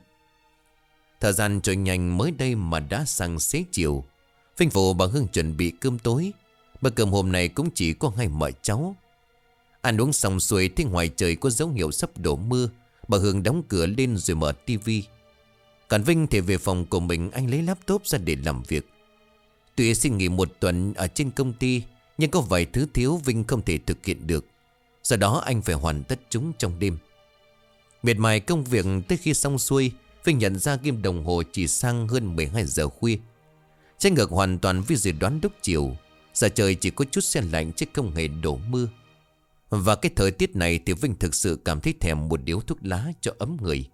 Thời gian trôi nhanh, mới đây mà đã sang xế chiều. Vinh phụ bà Hương chuẩn bị cơm tối. Bữa cơm hôm nay cũng chỉ có hai mợ cháu. Ăn uống xong xuôi thì ngoài trời có dấu hiệu sắp đổ mưa. Bà Hương đóng cửa lên rồi mở tivi. Còn Vinh thì về phòng của mình, anh lấy laptop ra để làm việc. Tuy xin nghỉ một tuần ở trên công ty, nhưng có vài thứ thiếu Vinh không thể thực hiện được. Do đó anh phải hoàn tất chúng trong đêm. Miệt mài công việc tới khi xong xuôi, Vinh nhận ra kim đồng hồ chỉ sang hơn 12 giờ khuya. Trái ngược hoàn toàn với dự đoán lúc chiều. Giờ trời chỉ có chút se lạnh chứ không hề đổ mưa. Và cái thời tiết này thì Vinh thực sự cảm thấy thèm một điếu thuốc lá cho ấm người.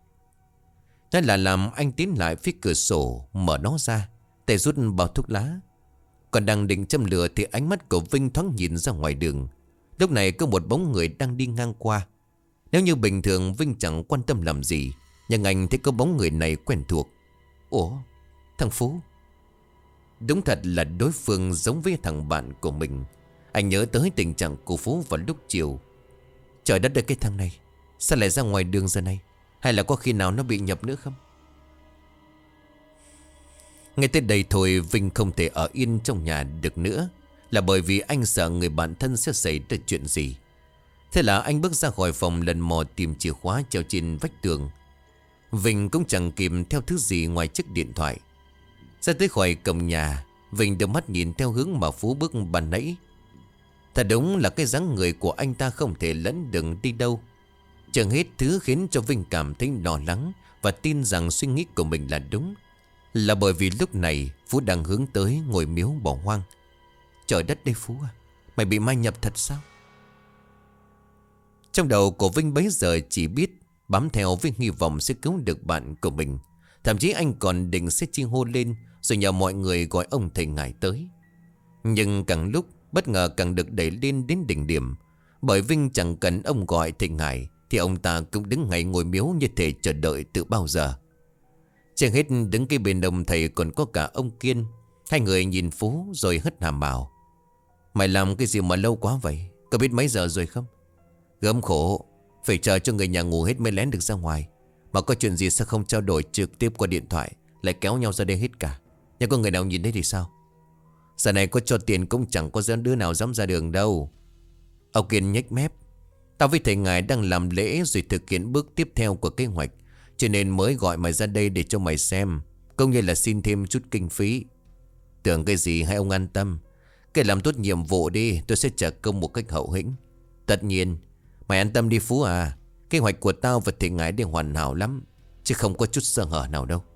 Thế là làm anh tiến lại phía cửa sổ, mở nó ra, tay rút bao thuốc lá. Còn đang định châm lửa thì ánh mắt của Vinh thoáng nhìn ra ngoài đường. Lúc này có một bóng người đang đi ngang qua. Nếu như bình thường Vinh chẳng quan tâm làm gì, nhưng anh thấy có bóng người này quen thuộc. Ủa, thằng Phú. Đúng thật là đối phương giống với thằng bạn của mình. Anh nhớ tới tình trạng của Phú vào lúc chiều. Trời đất ơi, cái thằng này sao lại ra ngoài đường giờ này? Hay là có khi nào nó bị nhập nữa không? Ngay tới đây thôi, Vinh không thể ở yên trong nhà được nữa, là bởi vì anh sợ người bạn thân sẽ xảy ra chuyện gì. Thế là anh bước ra khỏi phòng, lần mò tìm chìa khóa treo trên vách tường. Vinh cũng chẳng kịp theo thứ gì ngoài chiếc điện thoại. Ra tới khỏi cổng nhà, Vinh đưa mắt nhìn theo hướng mà Phú bước ban nãy. Thật đúng là cái dáng người của anh ta không thể lẫn đừng đi đâu. Chẳng hết thứ khiến cho Vinh cảm thấy lo lắng và tin rằng suy nghĩ của mình là đúng, là bởi vì lúc này Phú đang hướng tới ngôi miếu bỏ hoang. Trời đất đây Phú à, mày bị ma nhập thật sao? Trong đầu của Vinh bấy giờ chỉ biết bám theo với hy vọng sẽ cứu được bạn của mình. Thậm chí anh còn định sẽ chi hô lên rồi nhờ mọi người gọi ông thầy ngài tới. Nhưng càng lúc bất ngờ càng được đẩy lên đến đỉnh điểm. Bởi Vinh chẳng cần ông gọi thầy ngài thì ông ta cũng đứng ngay ngồi miếu như thể chờ đợi từ bao giờ. Trên hết đứng cái bên ông thầy còn có cả ông Kiên. Hai người nhìn Phú rồi hất hàm bảo: mày làm cái gì mà lâu quá vậy? Có biết mấy giờ rồi không? Gớm khổ, phải chờ cho người nhà ngủ hết mới lén được ra ngoài. Mà có chuyện gì sao không trao đổi trực tiếp qua điện thoại, lại kéo nhau ra đây hết cả. Nhưng có người nào nhìn thấy thì sao? Giờ này có cho tiền cũng chẳng có đứa nào dám ra đường đâu. Ông Kiên nhếch mép: tao với thầy ngài đang làm lễ rồi thực hiện bước tiếp theo của kế hoạch, cho nên mới gọi mày ra đây để cho mày xem, cũng như là xin thêm chút kinh phí. Tưởng cái gì hay ông an tâm. Cái làm tốt nhiệm vụ đi, tôi sẽ trả công một cách hậu hĩnh. Tất nhiên Mày an tâm đi Phú à. Kế hoạch của tao và thầy ngài đều hoàn hảo lắm, chứ không có chút sơ hở nào đâu.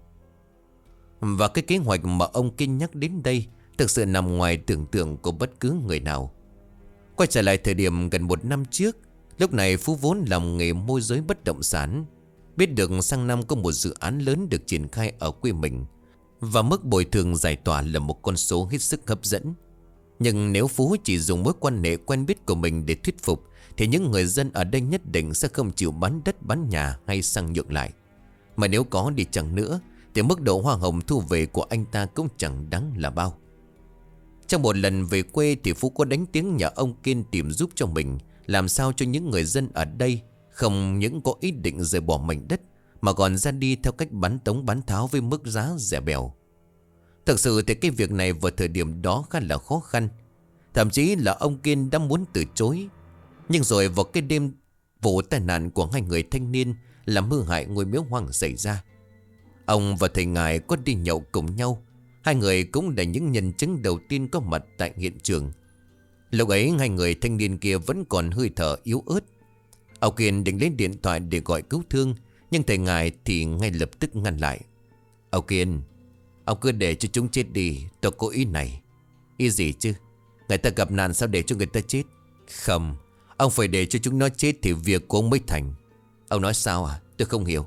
Và cái kế hoạch mà ông Kiên nhắc đến đây thực sự nằm ngoài tưởng tượng của bất cứ người nào. Quay trở lại thời điểm gần 1 năm trước, lúc này Phú vốn làm nghề môi giới bất động sản. Biết được sang năm có một dự án lớn được triển khai ở quê mình, và mức bồi thường giải tỏa là một con số hết sức hấp dẫn. Nhưng nếu Phú chỉ dùng mối quan hệ quen biết của mình để thuyết phục, thì những người dân ở đây nhất định sẽ không chịu bán đất bán nhà hay sang nhượng lại. Mà nếu có đi chẳng nữa, thì mức độ hoa hồng thu về của anh ta cũng chẳng đáng là bao. Trong một lần về quê thì Phú có đánh tiếng nhờ ông Kiên tìm giúp cho mình, làm sao cho những người dân ở đây không những có ý định rời bỏ mảnh đất, mà còn ra đi theo cách bán tống bán tháo với mức giá rẻ bèo. Thực sự thì cái việc này vào thời điểm đó khá là khó khăn. Thậm chí là ông Kiên đã muốn từ chối. Nhưng rồi vào cái đêm vụ tai nạn của 2 người thanh niên làm hư hại ngôi miếu hoang xảy ra, ông và thầy ngài có đi nhậu cùng nhau. 2 người cũng là những nhân chứng đầu tiên có mặt tại hiện trường. Lúc ấy 2 người thanh niên kia vẫn còn hơi thở yếu ớt. Ông Kiên định lấy điện thoại để gọi cứu thương, nhưng thầy ngài thì ngay lập tức ngăn lại. Ông Kiên, ông cứ để cho chúng chết đi, tôi có ý này. Ý gì chứ? Người ta gặp nạn sao để cho người ta chết? Không, ông phải để cho chúng nó chết thì việc của ông mới thành. Ông nói sao à? Tôi không hiểu.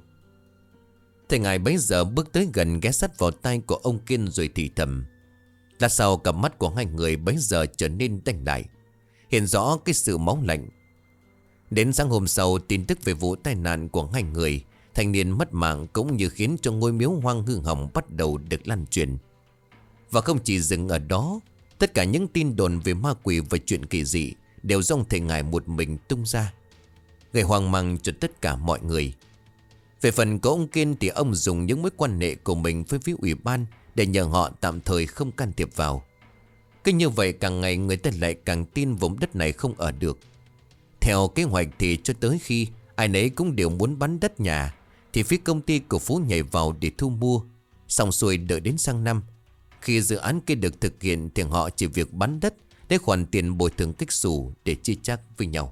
Thầy ngài bấy giờ bước tới gần, ghé sát vào tay của ông Kiên rồi thì thầm. Lát sau cặp mắt của 2 người bấy giờ trở nên đanh lại, hiện rõ cái sự máu lạnh. Đến sáng hôm sau, tin tức về vụ tai nạn của 2 người thanh niên mất mạng cũng như khiến cho ngôi miếu hoang hư hỏng bắt đầu được lan truyền. Và không chỉ dừng ở đó, tất cả những tin đồn về ma quỷ và chuyện kỳ dị đều do thầy ngài một mình tung ra, gây hoang mang cho tất cả mọi người. Về phần của ông Kiên thì ông dùng những mối quan hệ của mình với phía ủy ban để nhờ họ tạm thời không can thiệp vào. Cứ như vậy càng ngày người ta lại càng tin vùng đất này không ở được. Theo kế hoạch thì cho tới khi ai nấy cũng đều muốn bán đất nhà, thì phía công ty của Phú nhảy vào để thu mua. Xong xuôi đợi đến sang năm, khi dự án kia được thực hiện thì họ chỉ việc bán đất để khoản tiền bồi thường kích xù để chia chác với nhau.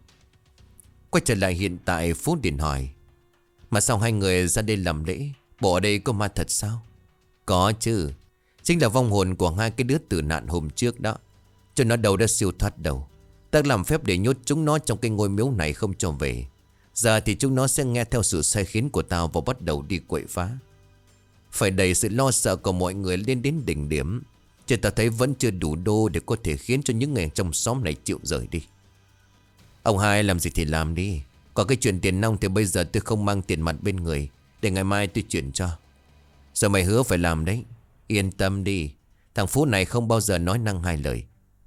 Quay trở lại hiện tại, Phú điện hỏi. Mà sao 2 người ra đây làm lễ? Bộ ở đây có ma thật sao? Có chứ. Chính là vong hồn của 2 cái đứa tử nạn hôm trước đó. Cho nó đâu đã siêu thoát đâu. Ta làm phép để nhốt chúng nó trong cái ngôi miếu này không cho về. Giờ thì chúng nó sẽ nghe theo sự sai khiến của tao và bắt đầu đi quậy phá. Phải đẩy sự lo sợ của mọi người lên đến đỉnh điểm, chứ ta thấy vẫn chưa đủ đô để có thể khiến cho những người trong xóm này chịu rời đi. Ông hai làm gì thì làm đi. Còn cái chuyện tiền nong thì bây giờ tôi không mang tiền mặt bên người, để ngày mai tôi chuyển cho. Giờ mày hứa phải làm đấy. Yên tâm đi, thằng Phú này không bao giờ nói năng 2 lời.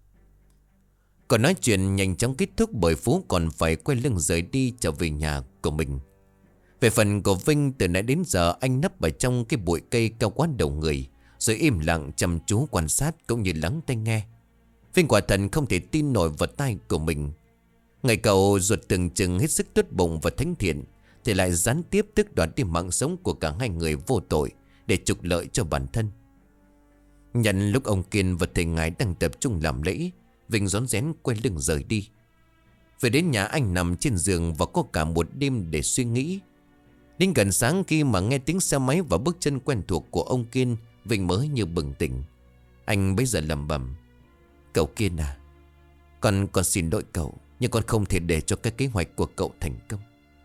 Còn nói chuyện nhanh chóng kết thúc bởi Phú còn phải quay lưng rời đi trở về nhà của mình. Về phần của Vinh, từ nãy đến giờ anh nấp ở trong cái bụi cây cao quá đầu người, rồi im lặng chăm chú quan sát cũng như lắng tai nghe. Vinh quả thật không thể tin nổi vào tai của mình. Ngày cậu ruột tưởng chừng hết sức tốt bụng và thánh thiện, thì lại gián tiếp tước đoạt đi mạng sống của cả 2 người vô tội để trục lợi cho bản thân. Nhận lúc ông Kiên và thầy ngài đang tập trung làm lễ, Vinh rón rén quay lưng rời đi. Về đến nhà, anh nằm trên giường và có cả một đêm để suy nghĩ. Đến gần sáng khi mà nghe tiếng xe máy và bước chân quen thuộc của ông Kiên, Vinh mới như bừng tỉnh. Anh bây giờ lẩm bẩm. Cậu Kiên à, con xin lỗi cậu, nhưng con không thể để cho cái kế hoạch của cậu thành công.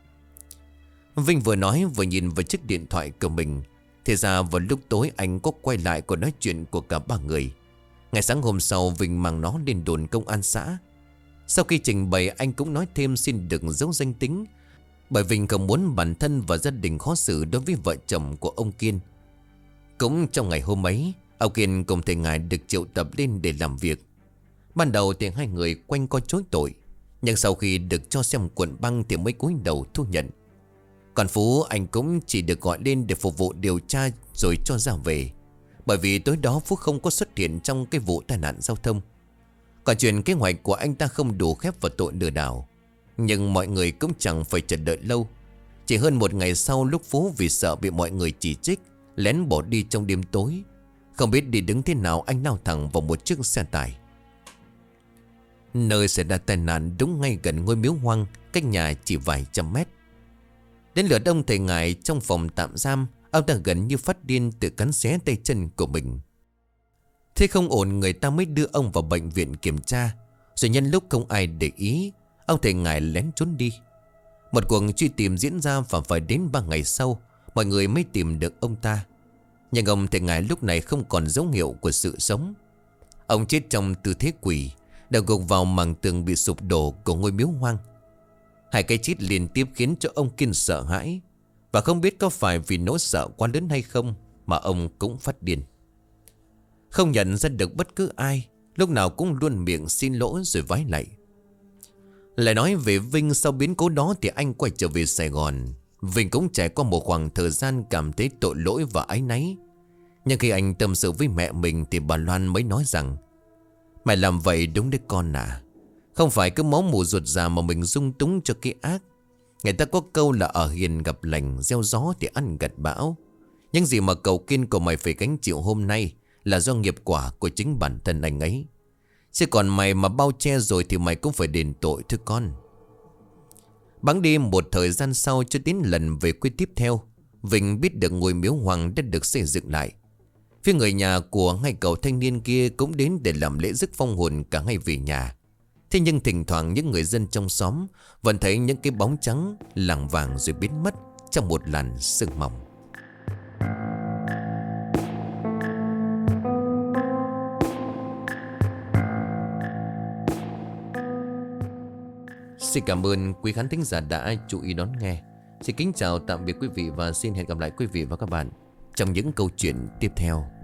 Vinh vừa nói vừa nhìn vào chiếc điện thoại của mình. Thì ra vào lúc tối anh có quay lại cuộc nói chuyện của cả 3 người. Ngày sáng hôm sau, Vinh mang nó lên đồn công an xã. Sau khi trình bày, anh cũng nói thêm xin đừng giấu danh tính, bởi Vinh không muốn bản thân và gia đình khó xử đối với vợ chồng của ông Kiên. Cũng trong ngày hôm ấy, ông Kiên cùng thầy ngài được triệu tập lên để làm việc. Ban đầu thì 2 người quanh co chối tội, nhưng sau khi được cho xem cuộn băng thì mới cúi đầu thu nhận. Còn Phú, anh cũng chỉ được gọi lên để phục vụ điều tra rồi cho ra về, bởi vì tối đó Phú không có xuất hiện trong cái vụ tai nạn giao thông. Còn chuyện kế hoạch của anh ta không đủ khép vào tội lừa đảo. Nhưng mọi người cũng chẳng phải chờ đợi lâu. Chỉ hơn 1 ngày sau, lúc Phú vì sợ bị mọi người chỉ trích, lén bỏ đi trong đêm tối. Không biết đi đứng thế nào, anh lao thẳng vào một chiếc xe tải. Nơi xảy ra tai nạn đúng ngay gần ngôi miếu hoang, cách nhà chỉ vài trăm mét. Đến lượt ông thầy ngài trong phòng tạm giam, ông ta gần như phát điên tự cắn xé tay chân của mình. Thế không ổn, người ta mới đưa ông vào bệnh viện kiểm tra. Rồi nhân lúc không ai để ý, ông thầy ngài lén trốn đi. Một cuộc truy tìm diễn ra và phải đến 3 ngày sau mọi người mới tìm được ông ta. Nhưng ông thầy ngài lúc này không còn dấu hiệu của sự sống. Ông chết trong tư thế quỳ, đầu gục vào mảng tường bị sụp đổ của ngôi miếu hoang. Hai cái chết liên tiếp khiến cho ông Kiên sợ hãi. Và không biết có phải vì nỗi sợ quá lớn hay không mà ông cũng phát điên. Không nhận ra được bất cứ ai, lúc nào cũng luôn miệng xin lỗi rồi vái lạy. Lại nói về Vinh, sau biến cố đó thì anh quay trở về Sài Gòn. Vinh cũng trải qua một khoảng thời gian cảm thấy tội lỗi và áy náy. Nhưng khi anh tâm sự với mẹ mình thì bà Loan mới nói rằng: "Mày làm vậy đúng đấy con à. Không phải cứ máu mù ruột già mà mình dung túng cho cái ác. Người ta có câu là ở hiền gặp lành, gieo gió thì ăn gặt bão. Những gì mà cậu Kiên của mày phải gánh chịu hôm nay là do nghiệp quả của chính bản thân anh ấy. Chứ còn mày mà bao che rồi thì mày cũng phải đền tội thôi con." Bẵng đi một thời gian sau, cho đến lần về quê tiếp theo, Vinh biết được ngôi miếu hoang đã được xây dựng lại. Phía người nhà của hai cậu thanh niên kia cũng đến để làm lễ rước vong hồn cả ngày về nhà. Thế nhưng thỉnh thoảng những người dân trong xóm vẫn thấy những cái bóng trắng lảng vàng rồi biến mất trong một làn sương mỏng. Xin cảm ơn quý khán thính giả đã chú ý đón nghe. Xin kính chào tạm biệt quý vị và xin hẹn gặp lại quý vị và các bạn trong những câu chuyện tiếp theo.